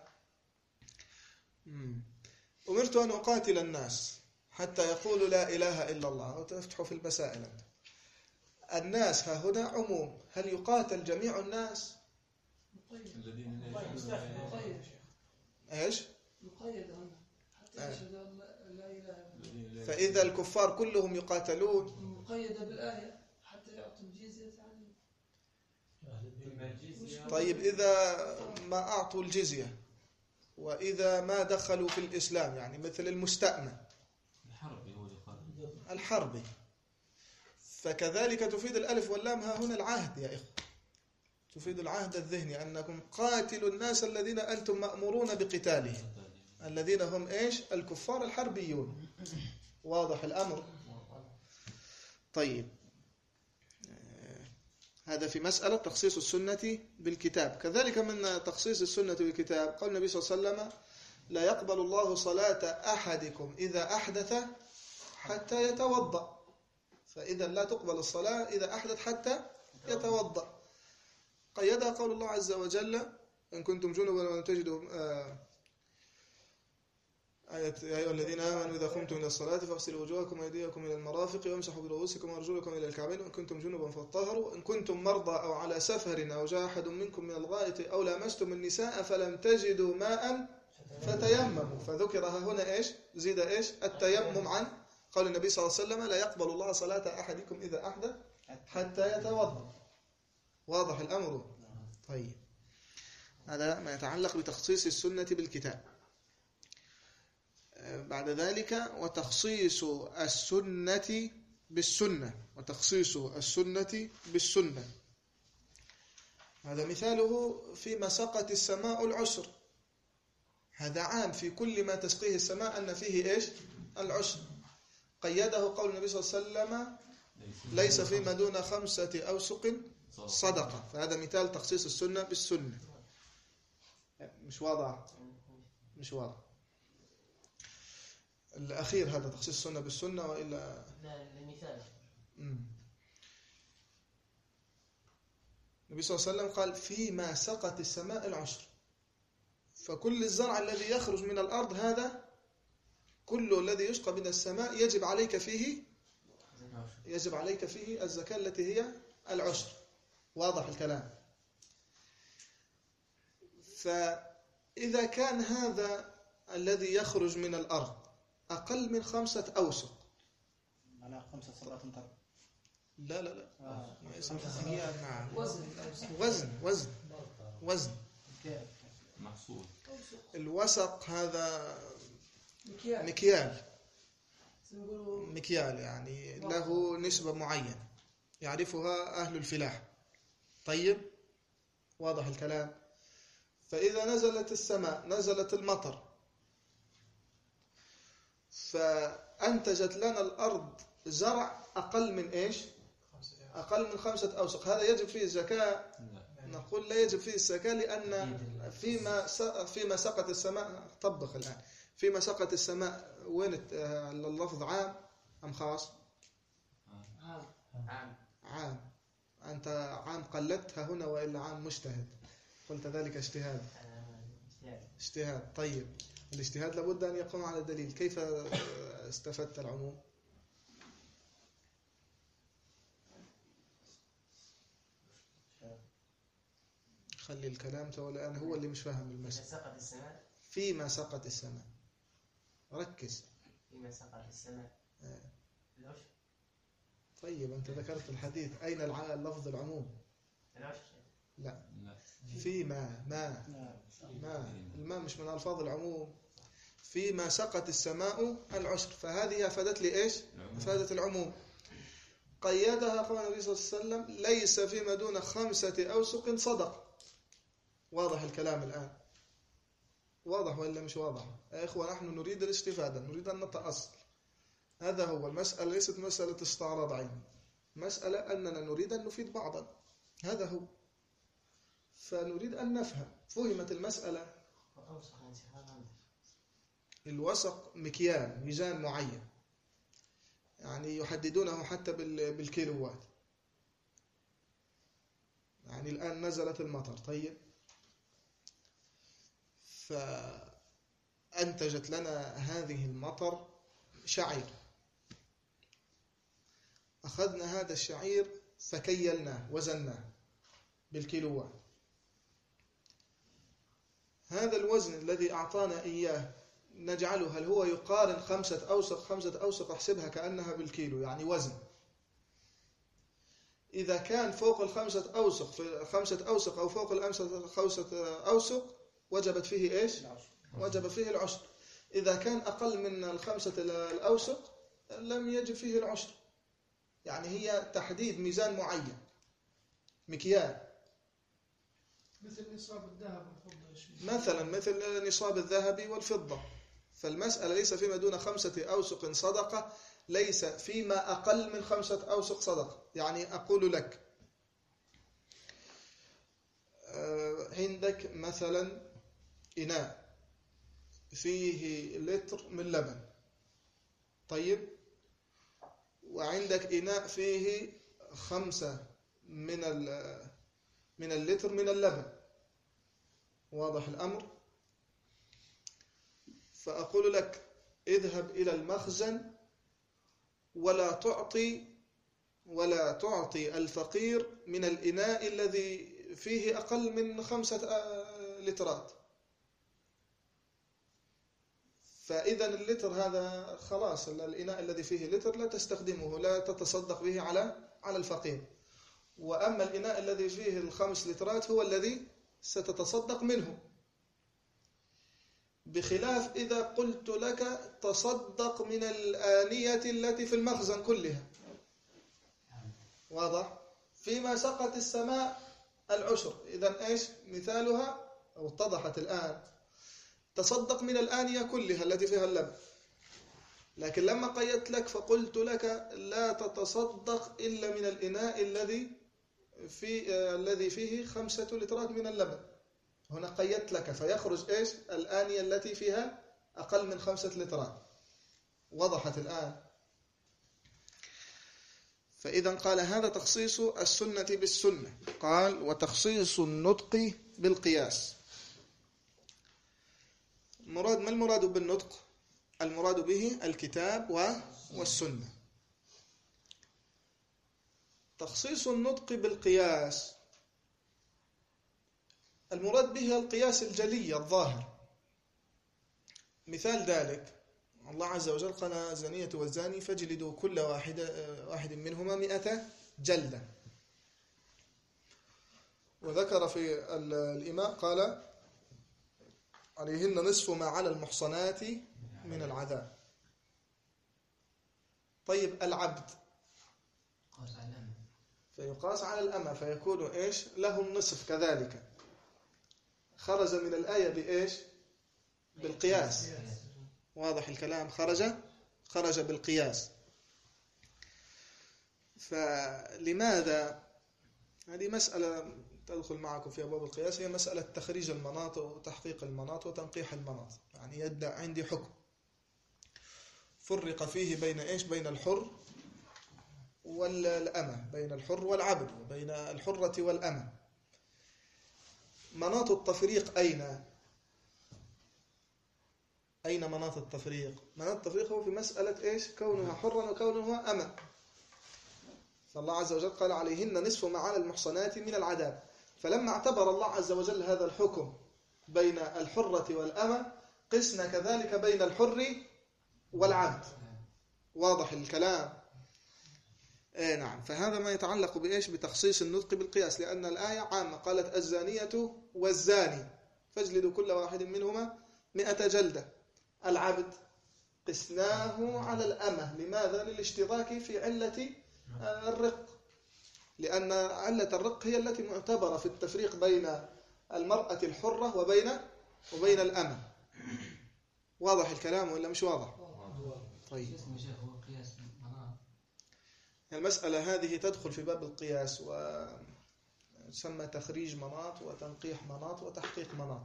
[SPEAKER 1] أمرت أن أقاتل الناس حتى يقولوا لا إله إلا الله، وتفتحوا في المسائل. الناس ها هنا عموم، هل يقاتل جميع الناس؟
[SPEAKER 6] مقيد.
[SPEAKER 1] ايش؟
[SPEAKER 6] مقيد هنا حتى يشهد أن لا إله إلا الله.
[SPEAKER 1] فإذا الكفار كلهم يقاتلون،
[SPEAKER 6] مقيدة بالآية حتى يعطوا الجزية عنه.
[SPEAKER 1] طيب إذا ما أعطوا الجزية وإذا ما دخلوا في الإسلام، يعني مثل المستأمن الحربي، فكذلك تفيد الألف واللام ها هنا العهد يا إخوة، تفيد العهد الذهني أنكم قاتلوا الناس الذين أنتم مأمورون بقتالهم، الذين هم إيش؟ الكفار الحربيون. واضح الأمر؟ طيب هذا في مسألة تخصيص السنة بالكتاب. كذلك من تخصيص السنة بالكتاب قال النبي صلى الله عليه وسلم لا يقبل الله صلاة أحدكم إذا أحدث حتى يتوضأ، فإذا لا تقبل الصلاة إذا أحدث حتى يتوضأ. قيدها قول الله عز وجل إن كنتم جنبا ولم تجدوا يا أيها الذين آمنوا إذا قمتم إلى الصلاة فاغسلوا وجوهكم وأيديكم إلى المرافق وامسحوا برؤوسكم وأرجلكم إلى الكعبين وإن كنتم جنبا فاطهروا إن كنتم مرضى أو على سفر أو جاء أحد منكم من الغائط أو لامستم النساء فلم تجدوا ماء فتيمموا. فذكرها هنا إيش؟ زيد إيش؟ التيمم عن قال النبي صلى الله عليه وسلم لا يقبل الله صلاة أحدكم إذا أحدث حتى يتوضأ. واضح الأمر؟ طيب هذا ما يتعلق بتخصيص السنة بالكتاب. بعد ذلك وتخصيص السنة بالسنة، وتخصيص السنة بالسنة هذا مثاله فيما سقت السماء العشر، هذا عام في كل ما تسقيه السماء أن فيه إيش؟ العشر. قيده قول النبي صلى الله عليه وسلم ليس فيما دون 5 أوسق صدقة، فهذا مثال تخصيص السنة بالسنة. مش واضح. مش واضح. الأخير هذا تخصيص السنة بالسنة وإلا
[SPEAKER 3] لا المثال.
[SPEAKER 1] النبي صلى الله عليه وسلم قال فيما سقت السماء العشر، فكل الزرع الذي يخرج من الأرض هذا كل الذي يسقى من السماء يجب عليك فيه الزكاة التي هي العشر. واضح الكلام. فإذا كان هذا الذي يخرج من الأرض أقل من 5 أوسق،
[SPEAKER 7] على 5 صلوات ترى.
[SPEAKER 1] لا وزن
[SPEAKER 8] محصول.
[SPEAKER 1] الوسق هذا مكيال يعني له نسبة معينة يعرفها أهل الفلاح. طيب واضح الكلام. فإذا نزلت السماء، نزلت المطر، فأنتجت لنا الأرض زرع أقل من إيش؟ أقل من 5 أوسق، هذا يجب فيه الزكاة؟ نقول لا يجب فيه الزكاة، لأن فيما سقت السماء. طبق الآن فيما سقت السماء، وين اللفظ عام أم خاص؟ عام. أنت عام قلدتها هنا وإلا عام مجتهد؟ قلت ذلك اجتهاد. طيب الاجتهاد لابد أن يقوم على دليل. كيف استفدت العموم؟ خلي الكلام الآن هو اللي مش فاهم المسألة. فيما سقت السماء. ركز.
[SPEAKER 3] فيما سقت السماء العشر.
[SPEAKER 1] طيب أنت ذكرت الحديث، أين اللفظ العموم؟
[SPEAKER 3] العشر.
[SPEAKER 1] لا. فيما الماء مش من ألفاظ العموم. فيما سقت السماء العشر، فهذه أفادت لي إيش؟ أفادت العموم. قيدها قال النبي صلى الله عليه وسلم ليس فيما دون 5 أوسق صدق. واضح الكلام الآن؟ واضح ولا مش واضح؟ يا إخوة نحن نريد الاستفادة، نريد أن نتأصل. هذا هو المسألة، ليست مسألة استعراض عين، مسألة أننا نريد أن نفيد بعضا. هذا هو. فنريد أن نفهم. فهمت المسألة؟ الوسق مكيال، ميزان معين، يعني يحددونه حتى بالكيلوات. يعني الآن نزلت المطر، طيب، فأنتجت لنا هذه المطر شعير. أخذنا هذا الشعير فكيلناه، وزناه بالكيلوات. هذا الوزن الذي أعطانا إياه نجعله، هل هو يقارن 5 أوسق أحسبها كأنها بالكيلو، يعني وزن. إذا كان فوق 5 أوسق، في 5 أوسق أو فوق 5 أوسق، وجبت فيه إيش؟ وجب فيه العشر. إذا كان أقل من 5 الأوسق لم يجب فيه العشر. يعني هي تحديد ميزان معين، مكيال.
[SPEAKER 6] مثل نصاب الذهب والفضة.
[SPEAKER 1] مثلا مثل نصاب الذهب والفضة. فالمسألة ليس فيما دون 5 أوسق صدقة، ليس فيما أقل من 5 أوسق صدقة. يعني أقول لك عندك مثلا إناء فيه لتر من لبن، طيب، وعندك إناء فيه 5 من اللتر من اللبن. واضح الأمر؟ فأقول لك اذهب إلى المخزن ولا تعطي الفقير من الإناء الذي فيه أقل من 5 لترات. فإذا اللتر هذا خلاص، الإناء الذي فيه لتر لا تستخدمه، لا تتصدق به على الفقير. وأما الإناء الذي فيه 5 لترات هو الذي ستتصدق منه. بخلاف إذا قلت لك تصدق من الآنية التي في المخزن كلها. واضح؟ فيما سقت السماء العشر. إذن إيش مثالها؟ أو اتضحت الآن. تصدق من الآنية كلها التي فيها اللبن. لكن لما قيدت لك فقلت لك لا تتصدق إلا من الإناء الذي فيه 5 لترات من اللبن. هنا قيدت لك فيخرج إيش الآنية التي فيها أقل من 5 لترات. وضحت الآن؟ فإذا قال هذا تخصيص السنة بالسنة. قال وتخصيص النطق بالقياس. ما المراد بالنطق؟ المراد به الكتاب والسنة. تخصيص النطق بالقياس المراد به القياس الجلي الظاهر. مثال ذلك الله عز وجل قال الزانية والزاني فاجلدوا كل واحد منهما 100 جلدة. وذكر في الإماء قال عليهن نصف ما على المحصنات من العذاب. طيب العبد فيقاس على الأمة فيكون إيش له النصف كذلك. خرج من الآية بإيش؟ بالقياس. واضح الكلام؟ خرج بالقياس. فلماذا؟ هذه مسألة تدخل معكم في أبواب القياس، هي مسألة تخريج المناط وتحقيق المناط وتنقيح المناط. يعني يبدأ عندي حكم فرق فيه بين إيش؟ بين الحر والأمة، بين الحر والعبد، وبين الحرة والأمة. مناط التفريق أين مناط التفريق؟ مناط التفريق هو في مسألة إيش؟ كونها حرا وكونها أمة. فالله عز وجل قال عليهن نصف ما على المحصنات من العذاب. فلما اعتبر الله عز وجل هذا الحكم بين الحرة والأمة قسنا كذلك بين الحر والعبد. واضح الكلام؟ نعم. فهذا ما يتعلق بإيش؟ بتخصيص النطق بالقياس، لأن الآية عامة قالت الزانية والزاني فاجلدوا كل واحد منهما 100 جلدة. العبد قسناه على الأمة. لماذا؟ للاشتراك في علة الرق، لأن علة الرق هي التي معتبرة في التفريق بين المرأة الحرة وبين الأمة. واضح الكلام ولا مش واضح؟ طيب المسألة هذه تدخل في باب القياس، وتسمى تخريج مناط وتنقيح مناط وتحقيق مناط.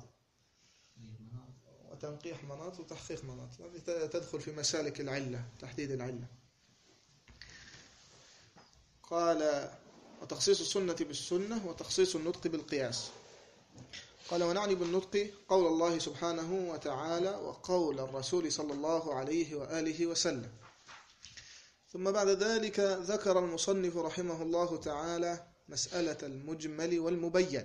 [SPEAKER 1] وتنقيح مناط وتحقيق مناط هذه تدخل في مسالك العلة، تحديد العلة. قال وتخصيص السنة بالسنة وتخصيص النطق بالقياس. قال ونعني بالنطق قول الله سبحانه وتعالى وقول الرسول صلى الله عليه وآله وسلم. ثم بعد ذلك ذكر المصنف رحمه الله تعالى مسألة المجمل والمبين،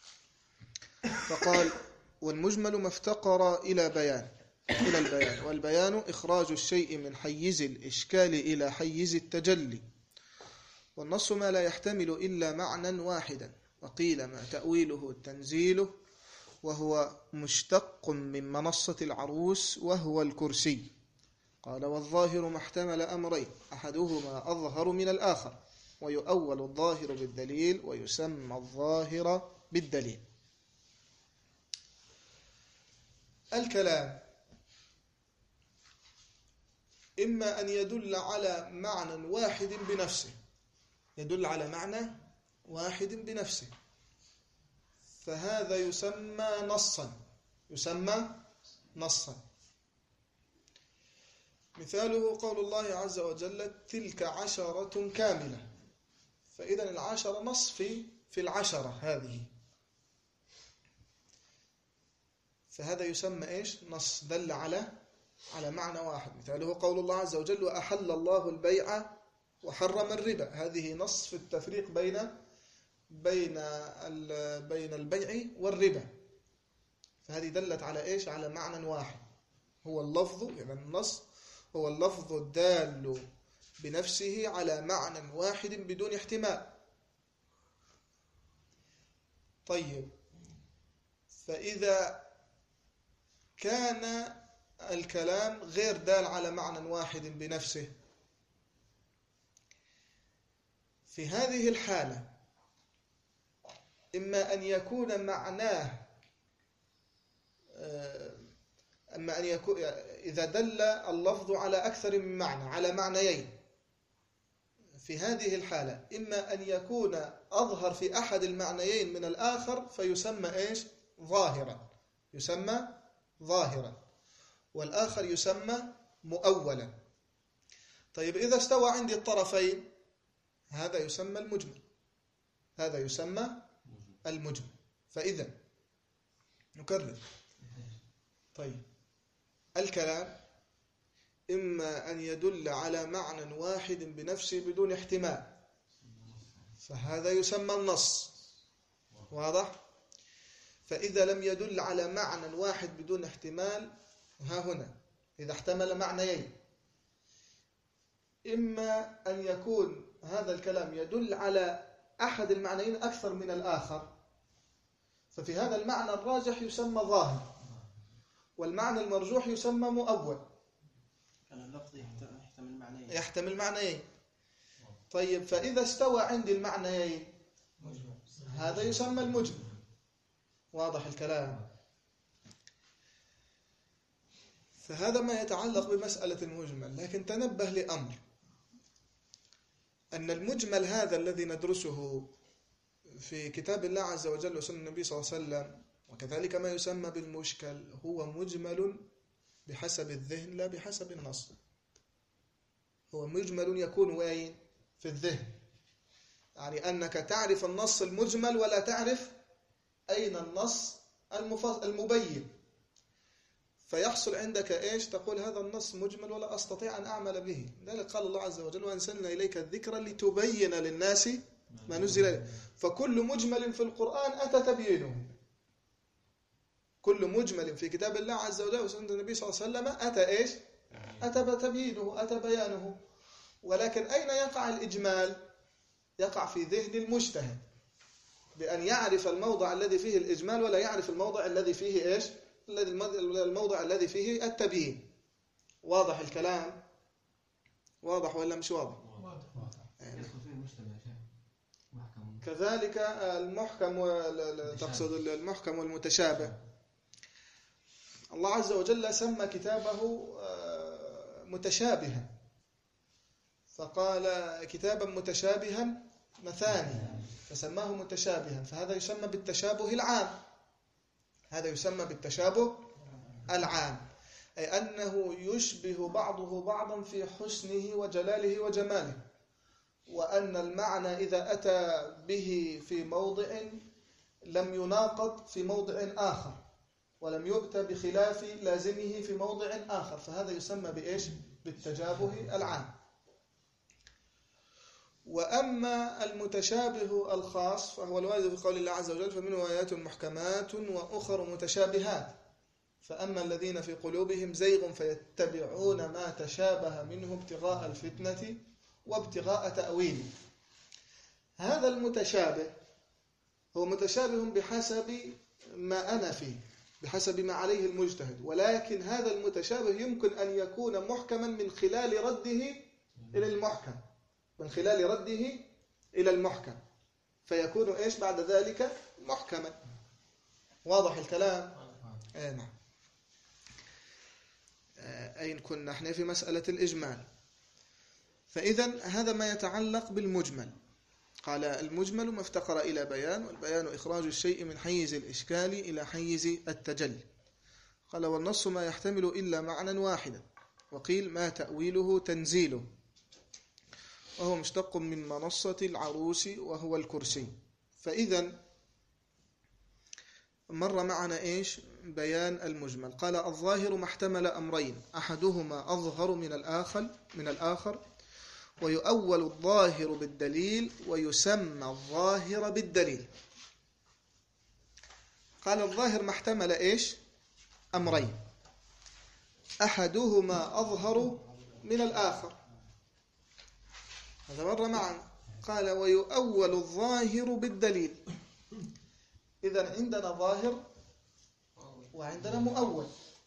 [SPEAKER 1] فقال والمجمل ما افتقر إلى البيان، والبيان إخراج الشيء من حيز الإشكال إلى حيز التجلي، والنص ما لا يحتمل إلا معنى واحدا، وقيل ما تأويله التنزيل وهو مشتق من منصة العروس وهو الكرسي. قال والظاهر ما احتمل أمرين أحدهما أظهر من الآخر، ويؤول الظاهر بالدليل ويسمى الظاهر بالدليل. الكلام إما أن يدل على معنى واحد بنفسه، يدل على معنى واحد بنفسه، فهذا يسمى نصا. مثاله قول الله عز وجل تلك 10 كاملة. فإذا 10 نص في 10 هذه، فهذا يسمى إيش؟ نص دل على معنى واحد. مثاله قول الله عز وجل وأحل الله البيع وحرم الربا. هذه نص في التفريق بين البيع والربا، فهذه دلت على إيش؟ على معنى واحد هو اللفظ. يعني النص هو اللفظ الدال بنفسه على معنى واحد بدون احتمال. طيب فإذا كان الكلام غير دال على معنى واحد بنفسه، في هذه الحالة إما أن يكون معناه إذا دل اللفظ على أكثر من معنى، على معنيين، في هذه الحالة إما أن يكون أظهر في أحد المعنيين من الآخر فيسمى إيش؟ ظاهرا، يسمى ظاهرا، والآخر يسمى مؤولا. طيب إذا استوى عندي الطرفين هذا يسمى المجمل، هذا يسمى المجمل. فإذا نكرر. طيب الكلام إما أن يدل على معنى واحد بنفسه بدون احتمال، فهذا يسمى النص، واضح؟ فإذا لم يدل على معنى واحد بدون احتمال، ها هنا إذا احتمل معنيين، إما أن يكون هذا الكلام يدل على أحد المعنيين أكثر من الآخر، ففي هذا المعنى الراجح يسمى ظاهر، والمعنى المرجوح يسمى مؤول.
[SPEAKER 7] اللفظ يحتمل معنيين.
[SPEAKER 1] يحتمل معنيين. طيب فإذا استوى عندي المعنيين هذا يسمى المجمل. واضح الكلام؟ فهذا ما يتعلق بمسألة المجمل. لكن تنبه لأمر، أن المجمل هذا الذي ندرسه في كتاب الله عز وجل وسنة النبي صلى الله عليه وسلم، وكذلك ما يسمى بالمشكل، هو مجمل بحسب الذهن لا بحسب النص. هو مجمل يكون وين؟ في الذهن، يعني أنك تعرف النص المجمل ولا تعرف أين النص المبين، فيحصل عندك إيش؟ تقول هذا النص مجمل ولا أستطيع أن أعمل به. لذلك قال الله عز وجل وأنزلنا إليك الذكر لتبين للناس ما نزل إليه. فكل مجمل في القرآن أتى تبيينه، كل مجمل في كتاب الله عز وجل وسنة النبي صلى الله عليه وسلم أتى إيش؟ أتى تبيينه، أتى بيانه. ولكن أين يقع الإجمال؟ يقع في ذهن المجتهد، بأن يعرف الموضع الذي فيه الإجمال ولا يعرف الموضع الذي فيه إيش؟ الموضع الذي فيه التبيين. واضح الكلام؟ واضح ولا مش واضح؟ كذلك المحكم تقصد المحكم والمتشابه. الله عز وجل سمى كتابه متشابها، فقال كتابا متشابها مثاني، فسماه متشابها، فهذا يسمى بالتشابه العام. هذا يسمى بالتشابه العام، أي أنه يشبه بعضه بعضا في حسنه وجلاله وجماله، وأن المعنى إذا أتى به في موضع لم يناقض في موضع آخر، ولم يؤتى بخلاف لازمه في موضع آخر، فهذا يسمى بإيش؟ بالتشابه العام. وأما المتشابه الخاص فهو الوارد في قول الله عز وجل فمنه آيات محكمات وأخر متشابهات، فأما الذين في قلوبهم زيغ فيتبعون ما تشابه منه ابتغاء الفتنة وابتغاء تأويله. هذا المتشابه هو متشابه بحسب ما أنا فيه، بحسب ما عليه المجتهد، ولكن هذا المتشابه يمكن أن يكون محكما من خلال رده إلى المحكم، من خلال رده إلى المحكم، فيكون إيش بعد ذلك؟ محكما. واضح الكلام؟ نعم. أين كنا؟ نحن في مسألة الإجمال. فإذا هذا ما يتعلق بالمجمل. قال المجمل ما افتقر إلى بيان، والبيان إخراج الشيء من حيز الإشكال إلى حيز التجلي. قال والنص ما يحتمل إلا معنى واحدا، وقيل ما تأويله تنزيله، وهو مشتق من منصة العروس وهو الكرسي. فإذا مر معنا إيش؟ بيان المجمل. قال الظاهر ما احتمل أمرين أحدهما أظهر من الآخر ويؤول الظاهر بالدليل ويسمى الظاهر بالدليل. قال الظاهر ما احتمل إيش؟ أمرين أحدهما أظهر من الآخر، هذا مر معنا. قال ويؤول الظاهر بالدليل. إذن عندنا ظاهر وعندنا مؤول.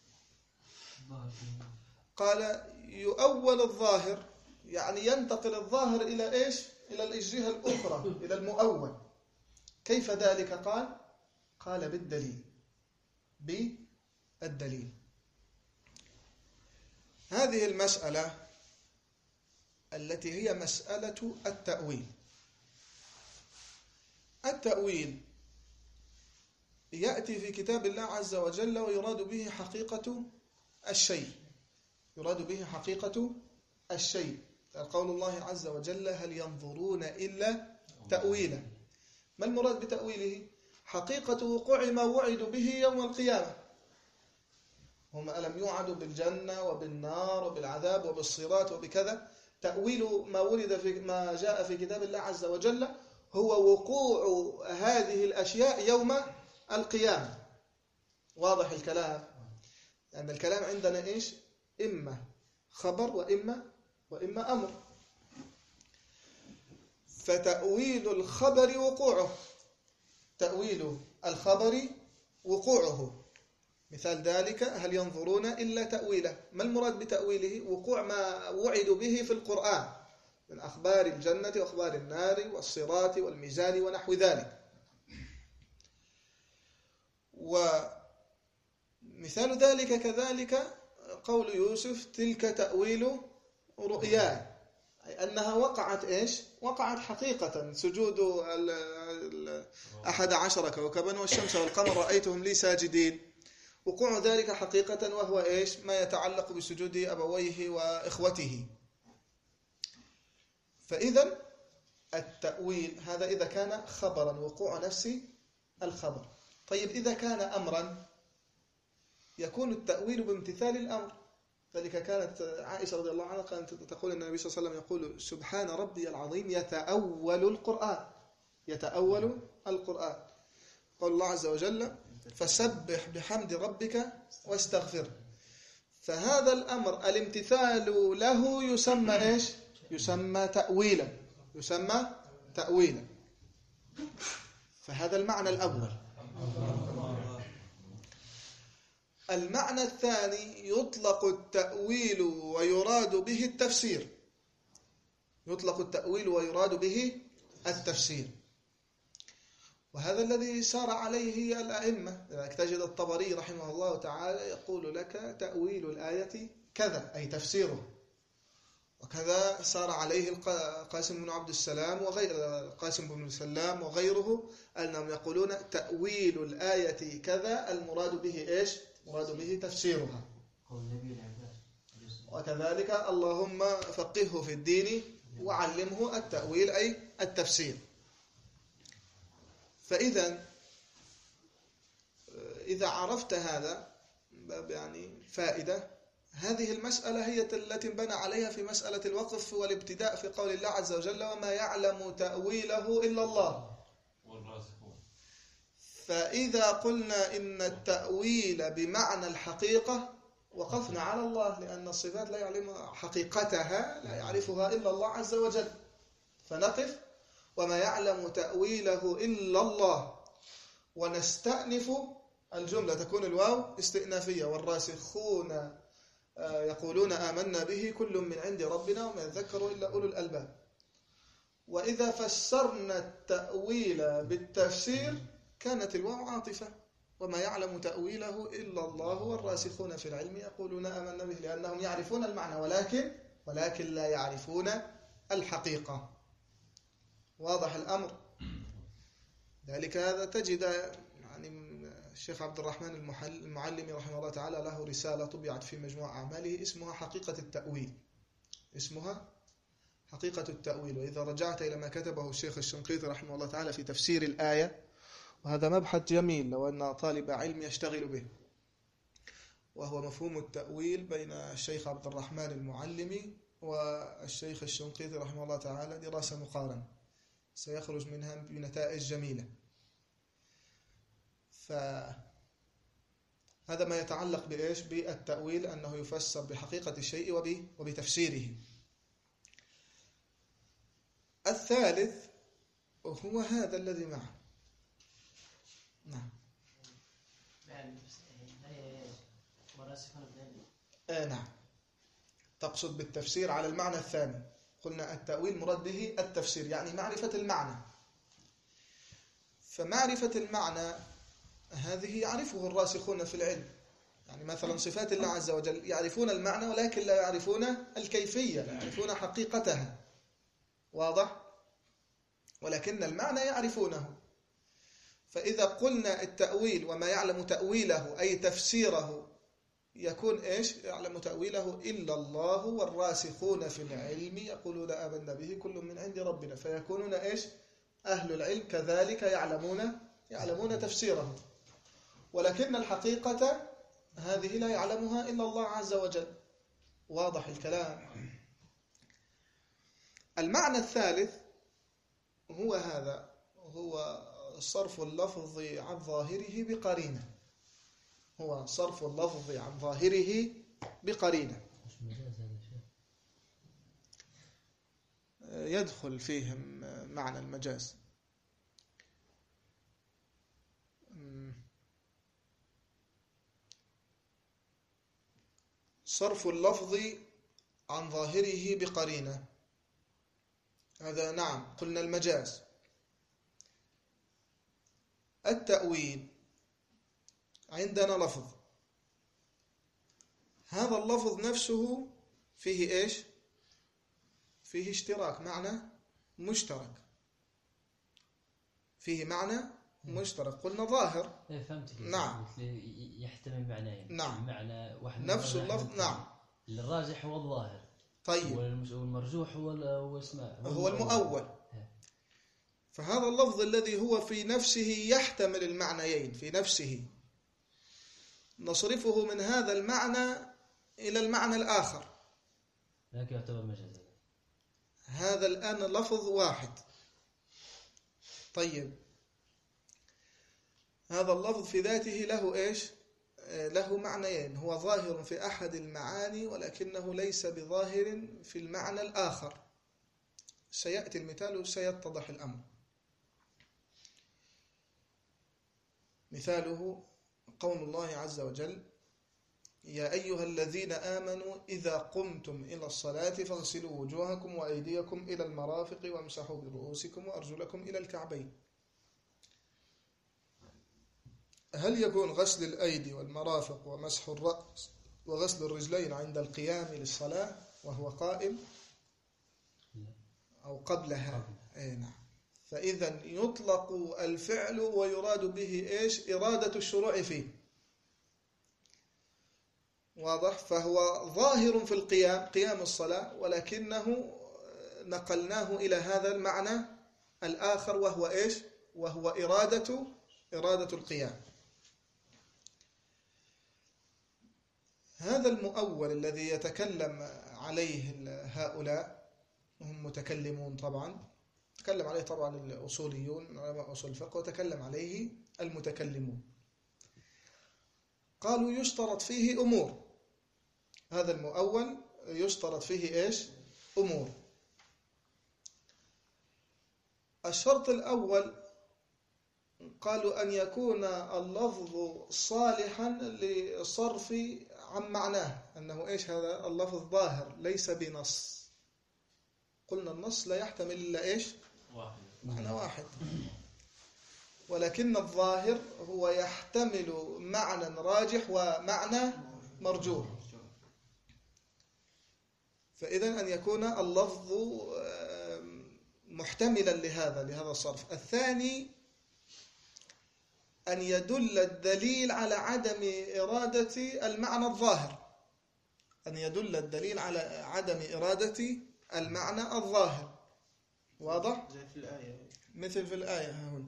[SPEAKER 1] قال يؤول الظاهر يعني ينتقل الظاهر إلى إيش؟ إلى الجهة الأخرى، إلى المؤول. كيف ذلك؟ قال بالدليل. هذه المسألة التي هي مسألة التأويل. التأويل يأتي في كتاب الله عز وجل ويراد به حقيقة الشيء، يراد به حقيقة الشيء. قول الله عز وجل هل ينظرون إلا تأويله. ما المراد بتأويله؟ حقيقة وقوع ما وعدوا به يوم القيامة. هم ألم يوعدوا بالجنة وبالنار وبالعذاب وبالصراط وبكذا. تأويل ما جاء في كتاب الله عز وجل هو وقوع هذه الأشياء يوم القيامة. واضح الكلام؟ لأن الكلام عندنا إيش؟ إما خبر وإما أمر. فتأويل الخبر وقوعه، تأويل الخبر وقوعه. مثال ذلك هل ينظرون إلا تأويله. ما المراد بتأويله؟ وقوع ما وعدوا به في القرآن من أخبار الجنة وأخبار النار والصراط والميزان ونحو ذلك. ومثال ذلك كذلك قول يوسف تلك تأويل رؤياي، أي أنها وقعت إيش؟ وقعت حقيقة. سجود 11 كوكبا والشمس والقمر رأيتهم لي ساجدين، وقوع ذلك حقيقة، وهو إيش؟ ما يتعلق بسجود أبويه وإخوته. فإذا التأويل هذا إذا كان خبرا، وقوع نفس الخبر. طيب إذا كان أمرا يكون التأويل بامتثال الأمر. ذلك كانت عائشة رضي الله عنها كانت تقول أن النبي صلى الله عليه وسلم يقول سبحان ربي العظيم يتأول القرآن، يتأول القرآن. قال الله عز وجل فسبح بحمد ربك واستغفر. فهذا الأمر الامتثال له يسمى إيش؟ يسمى تأويلا، يسمى تأويلا. فهذا المعنى الأول. المعنى الثاني يطلق التأويل ويراد به التفسير، يطلق التأويل ويراد به التفسير. وهذا الذي سار عليه الأئمة. تجد الطبري رحمه الله تعالى يقول لك تأويل الآية كذا، أي تفسيره. وكذا سار عليه القاسم بن عبد السلام القاسم بن سلام وغيره، أنهم يقولون تأويل الآية كذا المراد به إيش؟ مراد به تفسيرها. وكذلك اللهم فقهه في الدين وعلمه التأويل أي التفسير. فإذا إذا عرفت هذا يعني فائدة، هذه المسألة هي التي بنى عليها في مسألة الوقف والابتداء في قول الله عز وجل وما يعلم تأويله إلا الله. فإذا قلنا إن التأويل بمعنى الحقيقة وقفنا على الله، لأن الصفات لا يعلم حقيقتها، لا يعرفها إلا الله عز وجل. فنقف وما يعلم تأويله إلا الله، ونستأنف الجملة، تكون الواو استئنافية. والراسخون يقولون آمنا به كل من عند ربنا وما يذكر إلا أولو الألباب. وإذا فسرنا التأويل بالتفسير كانت الواو عاطفة، وما يعلم تأويله إلا الله والراسخون في العلم يقولون آمنا به، لأنهم يعرفون المعنى ولكن لا يعرفون الحقيقة. واضح الأمر؟ ذلك هذا تجد يعني الشيخ عبد الرحمن المعلمي رحمه الله تعالى له رسالة طبعت في مجموع أعماله اسمها حقيقة التأويل، اسمها حقيقة التأويل. وإذا رجعت إلى ما كتبه الشيخ الشنقيطي رحمه الله تعالى في تفسير الآية، وهذا مبحث جميل لو أن طالب علم يشتغل به، وهو مفهوم التأويل بين الشيخ عبد الرحمن المعلمي والشيخ الشنقيطي رحمه الله تعالى، دراسة مقارنة سيخرج منها بنتائج جميلة. فهذا ما يتعلق بإيش؟ بالتأويل، أنه يفسر بحقيقة الشيء وبتفسيره. الثالث هو هذا الذي معه. نعم. نعم، تقصد بالتفسير على المعنى الثاني. قلنا التأويل مراد به التفسير، يعني معرفة المعنى. فمعرفة المعنى هذه يعرفه الراسخون في العلم. يعني مثلا صفات الله عز وجل يعرفون المعنى ولكن لا يعرفون الكيفية، لا يعرفون حقيقتها. واضح؟ ولكن المعنى يعرفونه. فإذا قلنا التأويل وما يعلم تأويله أي تفسيره يكون إيش؟ يعلم تأويله إلا الله والراسخون في العلم يقولون آمنا به كل من عند ربنا، فيكونون إيش؟ أهل العلم كذلك يعلمون تفسيره، ولكن الحقيقة هذه لا يعلمها إلا الله عز وجل. واضح الكلام؟ المعنى الثالث هو هذا، هو صرف اللفظ عن ظاهره بقرينة، هو صرف اللفظ عن ظاهره بقرينة. يدخل فيهم معنى المجاز. صرف اللفظ عن ظاهره بقرينة، هذا نعم قلنا المجاز. التأويل عندنا لفظ، هذا اللفظ نفسه فيه إيش؟ فيه اشتراك، معنى مشترك، فيه معنى مشترك، قلنا ظاهر.
[SPEAKER 2] فهمتك.
[SPEAKER 1] نعم.
[SPEAKER 2] يحتمل معنيين.
[SPEAKER 1] نعم.
[SPEAKER 2] معنى واحد
[SPEAKER 1] نفس اللفظ. نعم.
[SPEAKER 2] الراجح هو الظاهر.
[SPEAKER 1] طيب.
[SPEAKER 2] والمرجوح هو
[SPEAKER 1] المؤول. فهذا اللفظ الذي هو في نفسه يحتمل المعنيين في نفسه، نصرفه من هذا المعنى إلى المعنى الآخر،
[SPEAKER 2] لكن يعتبر مجاز.
[SPEAKER 1] هذا الآن لفظ واحد. طيب، هذا اللفظ في ذاته له إيش؟ له معنيين، هو ظاهر في أحد المعاني ولكنه ليس بظاهر في المعنى الآخر. سيأتي المثال وسيتضح الأمر. مثاله قول الله عز وجل: يا أيها الذين آمنوا إذا قمتم إلى الصلاة فاغسلوا وجوهكم وأيديكم إلى المرافق وامسحوا برؤوسكم وأرجلكم إلى الكعبين. هل يكون غسل الأيدي والمرافق ومسح الرأس وغسل الرجلين عند القيام للصلاة وهو قائم أو قبلها؟ نعم. فإذا يطلق الفعل ويراد به إيش؟ إرادة الشروع فيه. واضح؟ فهو ظاهر في القيام، قيام الصلاة، ولكنه نقلناه إلى هذا المعنى الآخر وهو إيش؟ وهو إرادة القيام. هذا المؤول الذي يتكلم عليه هؤلاء هم متكلمون طبعا، تكلم عليه طبعا الأصوليون من علماء أصول الفقه، وتكلم عليه المتكلمون. قالوا يشترط فيه أمور، هذا المؤول يشترط فيه إيش؟ أمور. الشرط الأول قالوا أن يكون اللفظ صالحا للصرف عن معناه، أنه إيش؟ هذا اللفظ ظاهر ليس بنص. قلنا النص لا يحتمل إلا إيش؟ معنى واحد، ولكن الظاهر هو يحتمل معنى راجح ومعنى مرجوح. فإذا أن يكون اللفظ محتملا لهذا الصرف. الثاني أن يدل الدليل على عدم إرادة المعنى الظاهر، أن يدل الدليل على عدم إرادة المعنى الظاهر. واضح؟ مثل في الآية هنا.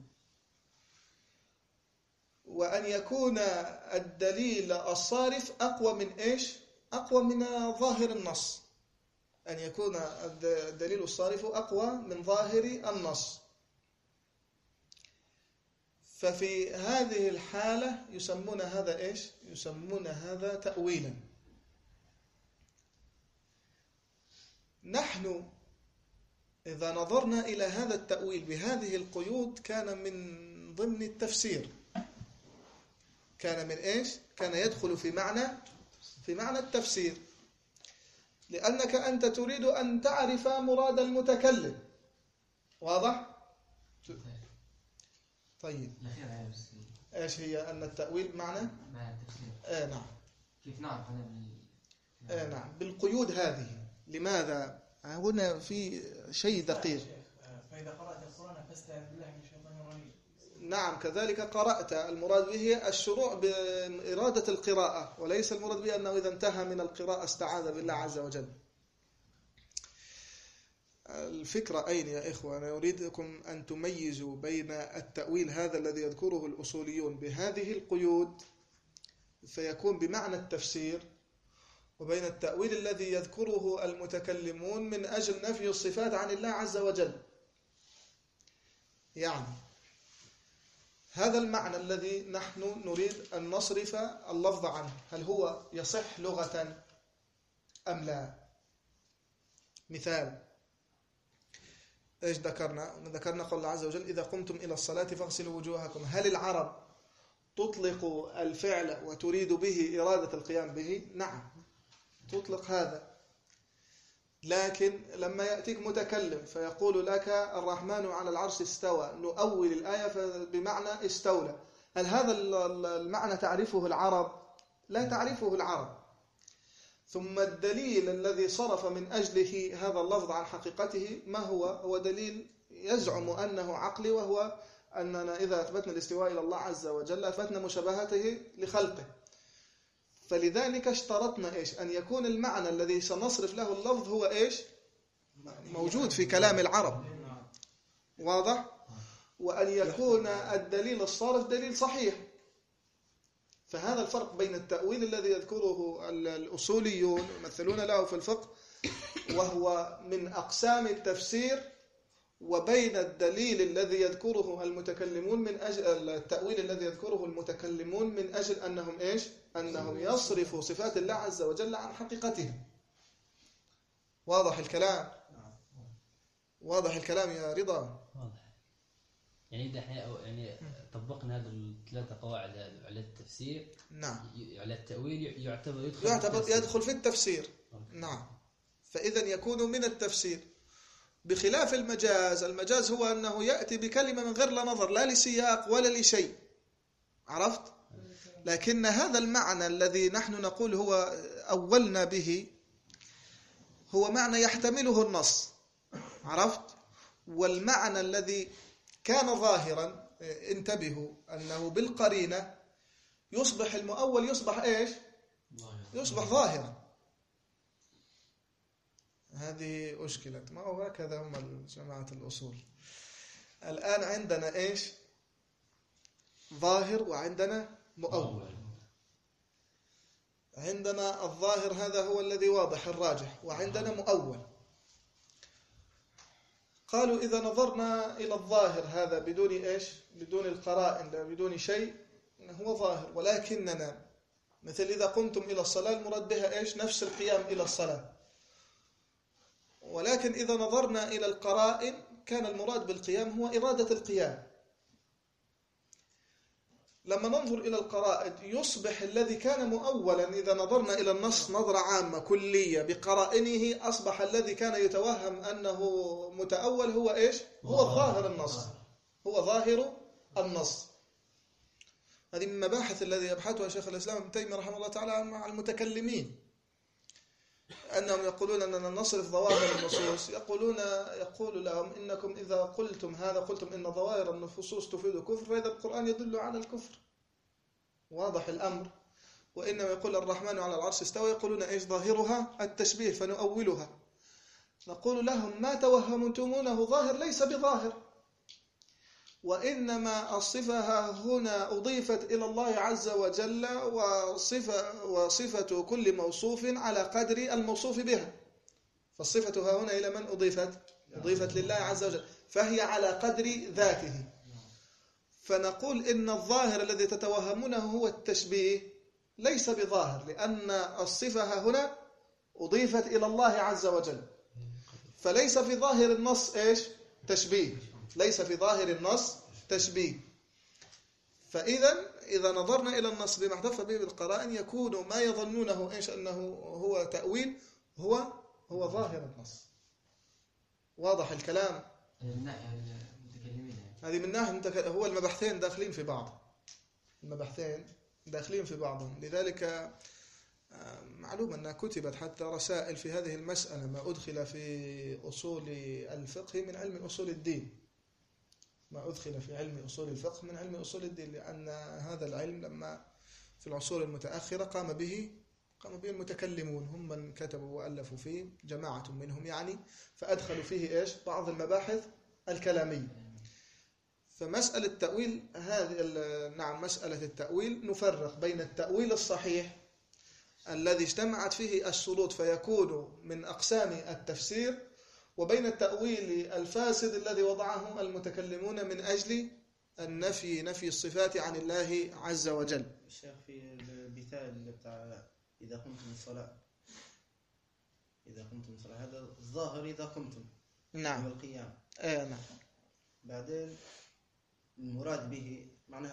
[SPEAKER 1] وأن يكون الدليل الصارف أقوى من إيش؟ أقوى من ظاهر النص، أن يكون الدليل الصارف أقوى من ظاهر النص. ففي هذه الحالة يسمون هذا إيش؟ يسمون هذا تأويلا. نحن إذا نظرنا إلى هذا التأويل بهذه القيود كان من ضمن التفسير، كان من إيش؟ كان يدخل في معنى التفسير، لأنك أنت تريد أن تعرف مراد المتكلم. واضح؟ طيب، إيش هي؟ أن التأويل معنى التفسير. نعم.
[SPEAKER 3] كيف نعرف أنا
[SPEAKER 1] نعم، بالقيود هذه. لماذا؟ هنا في شيء دقيق.
[SPEAKER 4] فإذا قرأت القرآن فاستعذ بالله من الشيطان الرجيم.
[SPEAKER 1] نعم كذلك قرأت، المراد به الشروع بإرادة القراءة، وليس المراد به أنه إذا انتهى من القراءة استعاذ بالله عز وجل. الفكرة أين يا إخوة؟ أنا أريدكم أن تميزوا بين التأويل هذا الذي يذكره الأصوليون بهذه القيود فيكون بمعنى التفسير، وبين التأويل الذي يذكره المتكلمون من أجل نفي الصفات عن الله عز وجل. يعني هذا المعنى الذي نحن نريد أن نصرف اللفظ عنه، هل هو يصح لغة أم لا؟ مثال، إيش ذكرنا قول الله عز وجل: إذا قمتم إلى الصلاة فاغسلوا وجوهكم. هل العرب تطلق الفعل وتريد به إرادة القيام به؟ نعم تطلق هذا، لكن لما يأتيك متكلم فيقول لك الرحمن على العرش استوى، نؤول الآية بمعنى استولى، هل هذا المعنى تعرفه العرب؟ لا تعرفه العرب. ثم الدليل الذي صرف من أجله هذا اللفظ عن حقيقته ما هو؟ هو دليل يزعم أنه عقلي، وهو أننا إذا أثبتنا الاستواء إلى الله عز وجل أثبتنا مشابهته لخلقه. فلذلك اشترطنا إيش؟ أن يكون المعنى الذي سنصرف له اللفظ هو إيش؟ موجود في كلام العرب، واضح؟ وأن يكون الدليل الصارف دليل صحيح. فهذا الفرق بين التأويل الذي يذكره الأصوليون يمثلون له في الفقه وهو من أقسام التفسير، وبين الدليل الذي يذكره المتكلمون من أجل التأويل الذي يذكره المتكلمون من أجل أنهم إيش؟ أنهم يصرفوا صفات الله عز وجل عن حقيقتها. واضح الكلام؟ واضح الكلام يا رضا؟
[SPEAKER 2] واضح. يعني إذا يعني طبقنا هذه الثلاثة قواعد على التفسير،
[SPEAKER 1] نعم،
[SPEAKER 2] على التأويل يعتبر
[SPEAKER 1] يدخل في التفسير. نعم، فإذا يكون من التفسير. بخلاف المجاز هو أنه يأتي بكلمة من غير لا نظر، لا لسياق ولا لشيء، عرفت؟ لكن هذا المعنى الذي نحن نقول هو أولنا به هو معنى يحتمله النص، عرفت؟ والمعنى الذي كان ظاهرا، انتبهوا أنه بالقرينة يصبح المؤول يصبح إيش؟ يصبح ظاهرا. هذه أشكلت، ما هو هكذا هم جماعة الأصول. الآن عندنا إيش؟ ظاهر وعندنا مؤول. عندنا الظاهر هذا هو الذي واضح الراجح، وعندنا مؤول. قالوا إذا نظرنا إلى الظاهر هذا بدون إيش؟ بدون القرائن، بدون شيء، هو ظاهر. ولكننا مثل إذا قمتم إلى الصلاة المراد بها إيش؟ نفس القيام إلى الصلاة. ولكن إذا نظرنا إلى القرائن كان المراد بالقيام هو إرادة القيام. لما ننظر إلى القرائن يصبح الذي كان مؤولا إذا نظرنا إلى النص نظرة عامة كلية بقرائنه، أصبح الذي كان يتوهم أنه متأول هو إيش؟ هو ظاهر النص، هو ظاهر النص. هذه من مباحث الذي يبحثها شيخ الإسلام ابن تيمية رحمه الله تعالى مع المتكلمين، أنهم يقولون أننا نصرف ظواهر النصوص، يقول لهم إنكم إذا قلتم هذا قلتم إن ظواهر النصوص تفيد الكفر، فإذا القرآن يدل على الكفر. واضح الأمر. وإنما يقول الرحمن على العرش استوى، يقولون إيش؟ ظاهرها التشبيه فنؤولها. نقول لهم ما توهمتمونه ظاهر ليس بظاهر، وإنما الصفة هنا أضيفت إلى الله عز وجل، وصفة كل موصوف على قدر الموصوف بها. فالصفة هنا إلى من أضيفت؟ أضيفت لله عز وجل، فهي على قدر ذاته. فنقول إن الظاهر الذي تتوهمونه هو التشبيه ليس بظاهر، لأن الصفة هنا أضيفت إلى الله عز وجل، فليس في ظاهر النص إيش؟ تشبيه، ليس في ظاهر النص تشبيه. فإذا نظرنا إلى النص بما احتف به بالقرائن يكون ما يظنونه إيش؟ أنه هو تأويل هو ظاهر النص. واضح الكلام؟ هذه من ناحية هو المبحثين داخلين في بعض، المبحثين داخلين في بعضهم. لذلك معلوم أنها كتبت حتى رسائل في هذه المسألة، ما أدخل في أصول الفقه من علم أصول الدين، ما أدخل في علم أصول الفقه من علم أصول الدين، لأن هذا العلم لما في العصور المتأخرة قام به المتكلمون، هم من كتبوا وألفوا فيه، جماعة منهم يعني، فأدخلوا فيه إيش؟ بعض المباحث الكلامية. فمسألة التأويل هذه نعم مسألة التأويل نفرق بين التأويل الصحيح الذي اجتمعت فيه الشروط فيكون من أقسام التفسير، وبين التأويل الفاسد الذي وضعه المتكلمون من أجل نفي الصفات عن الله عز وجل.
[SPEAKER 7] الشيخ في المثال بتاع إذا قمتم الصلاة، هذا الظاهر إذا قمتم
[SPEAKER 1] نعم
[SPEAKER 7] والقيام
[SPEAKER 1] نعم.
[SPEAKER 7] بعدين المراد به معنى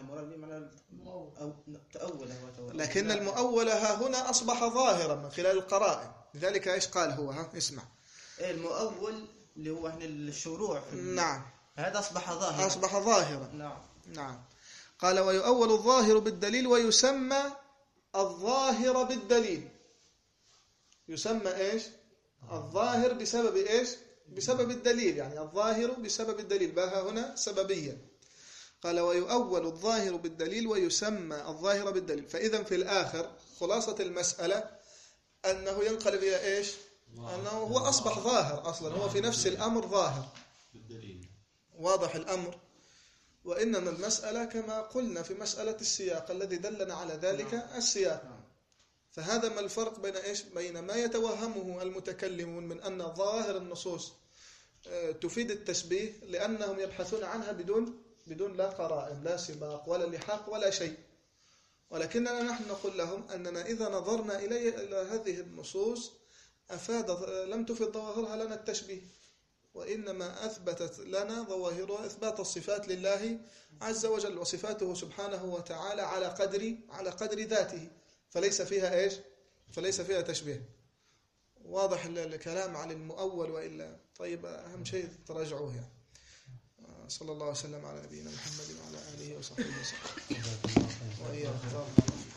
[SPEAKER 7] تأوله
[SPEAKER 1] لكن المؤولة ها هنا أصبح ظاهرا من خلال القرائن، لذلك إيش قال هو؟ اسمع،
[SPEAKER 7] المؤول اللي هو الشروع
[SPEAKER 1] نعم
[SPEAKER 7] هذا أصبح ظاهرا.
[SPEAKER 1] نعم. قال ويؤول الظاهر بالدليل ويسمى الظاهر بالدليل. يسمى إيش؟ الظاهر بسبب إيش؟ بسبب الدليل، يعني الظاهر بسبب الدليل، بها هنا سببيا. قال ويؤول الظاهر بالدليل ويسمى الظاهر بالدليل. فإذا في الآخر خلاصة المسألة أنه ينقلب إلى إيش؟ أنه هو أصبح ظاهر أصلا، هو في نفس الأمر ظاهر
[SPEAKER 8] بالدليل،
[SPEAKER 1] واضح الأمر. وإنما المسألة كما قلنا في مسألة السياق الذي دلنا على ذلك السياق. فهذا ما الفرق بين إيش؟ بين ما يتوهمه المتكلمون من أن ظاهر النصوص تفيد التشبيه لأنهم يبحثون عنها بدون لا قرائن لا سباق ولا لحاق ولا شيء، ولكننا نحن نقول لهم أننا إذا نظرنا إلى هذه النصوص لم تفد ظواهرها لنا التشبيه، وإنما أثبتت لنا ظواهرها إثبات الصفات لله عز وجل، وصفاته سبحانه وتعالى على قدر ذاته، فليس فيها إيش؟ فليس فيها تشبيه. واضح الكلام عن المؤول وإلا؟ طيب أهم شيء تراجعوه يعني. صلى الله وسلم على نبينا محمد وعلى آله وصحبه وسلم. وإياكم.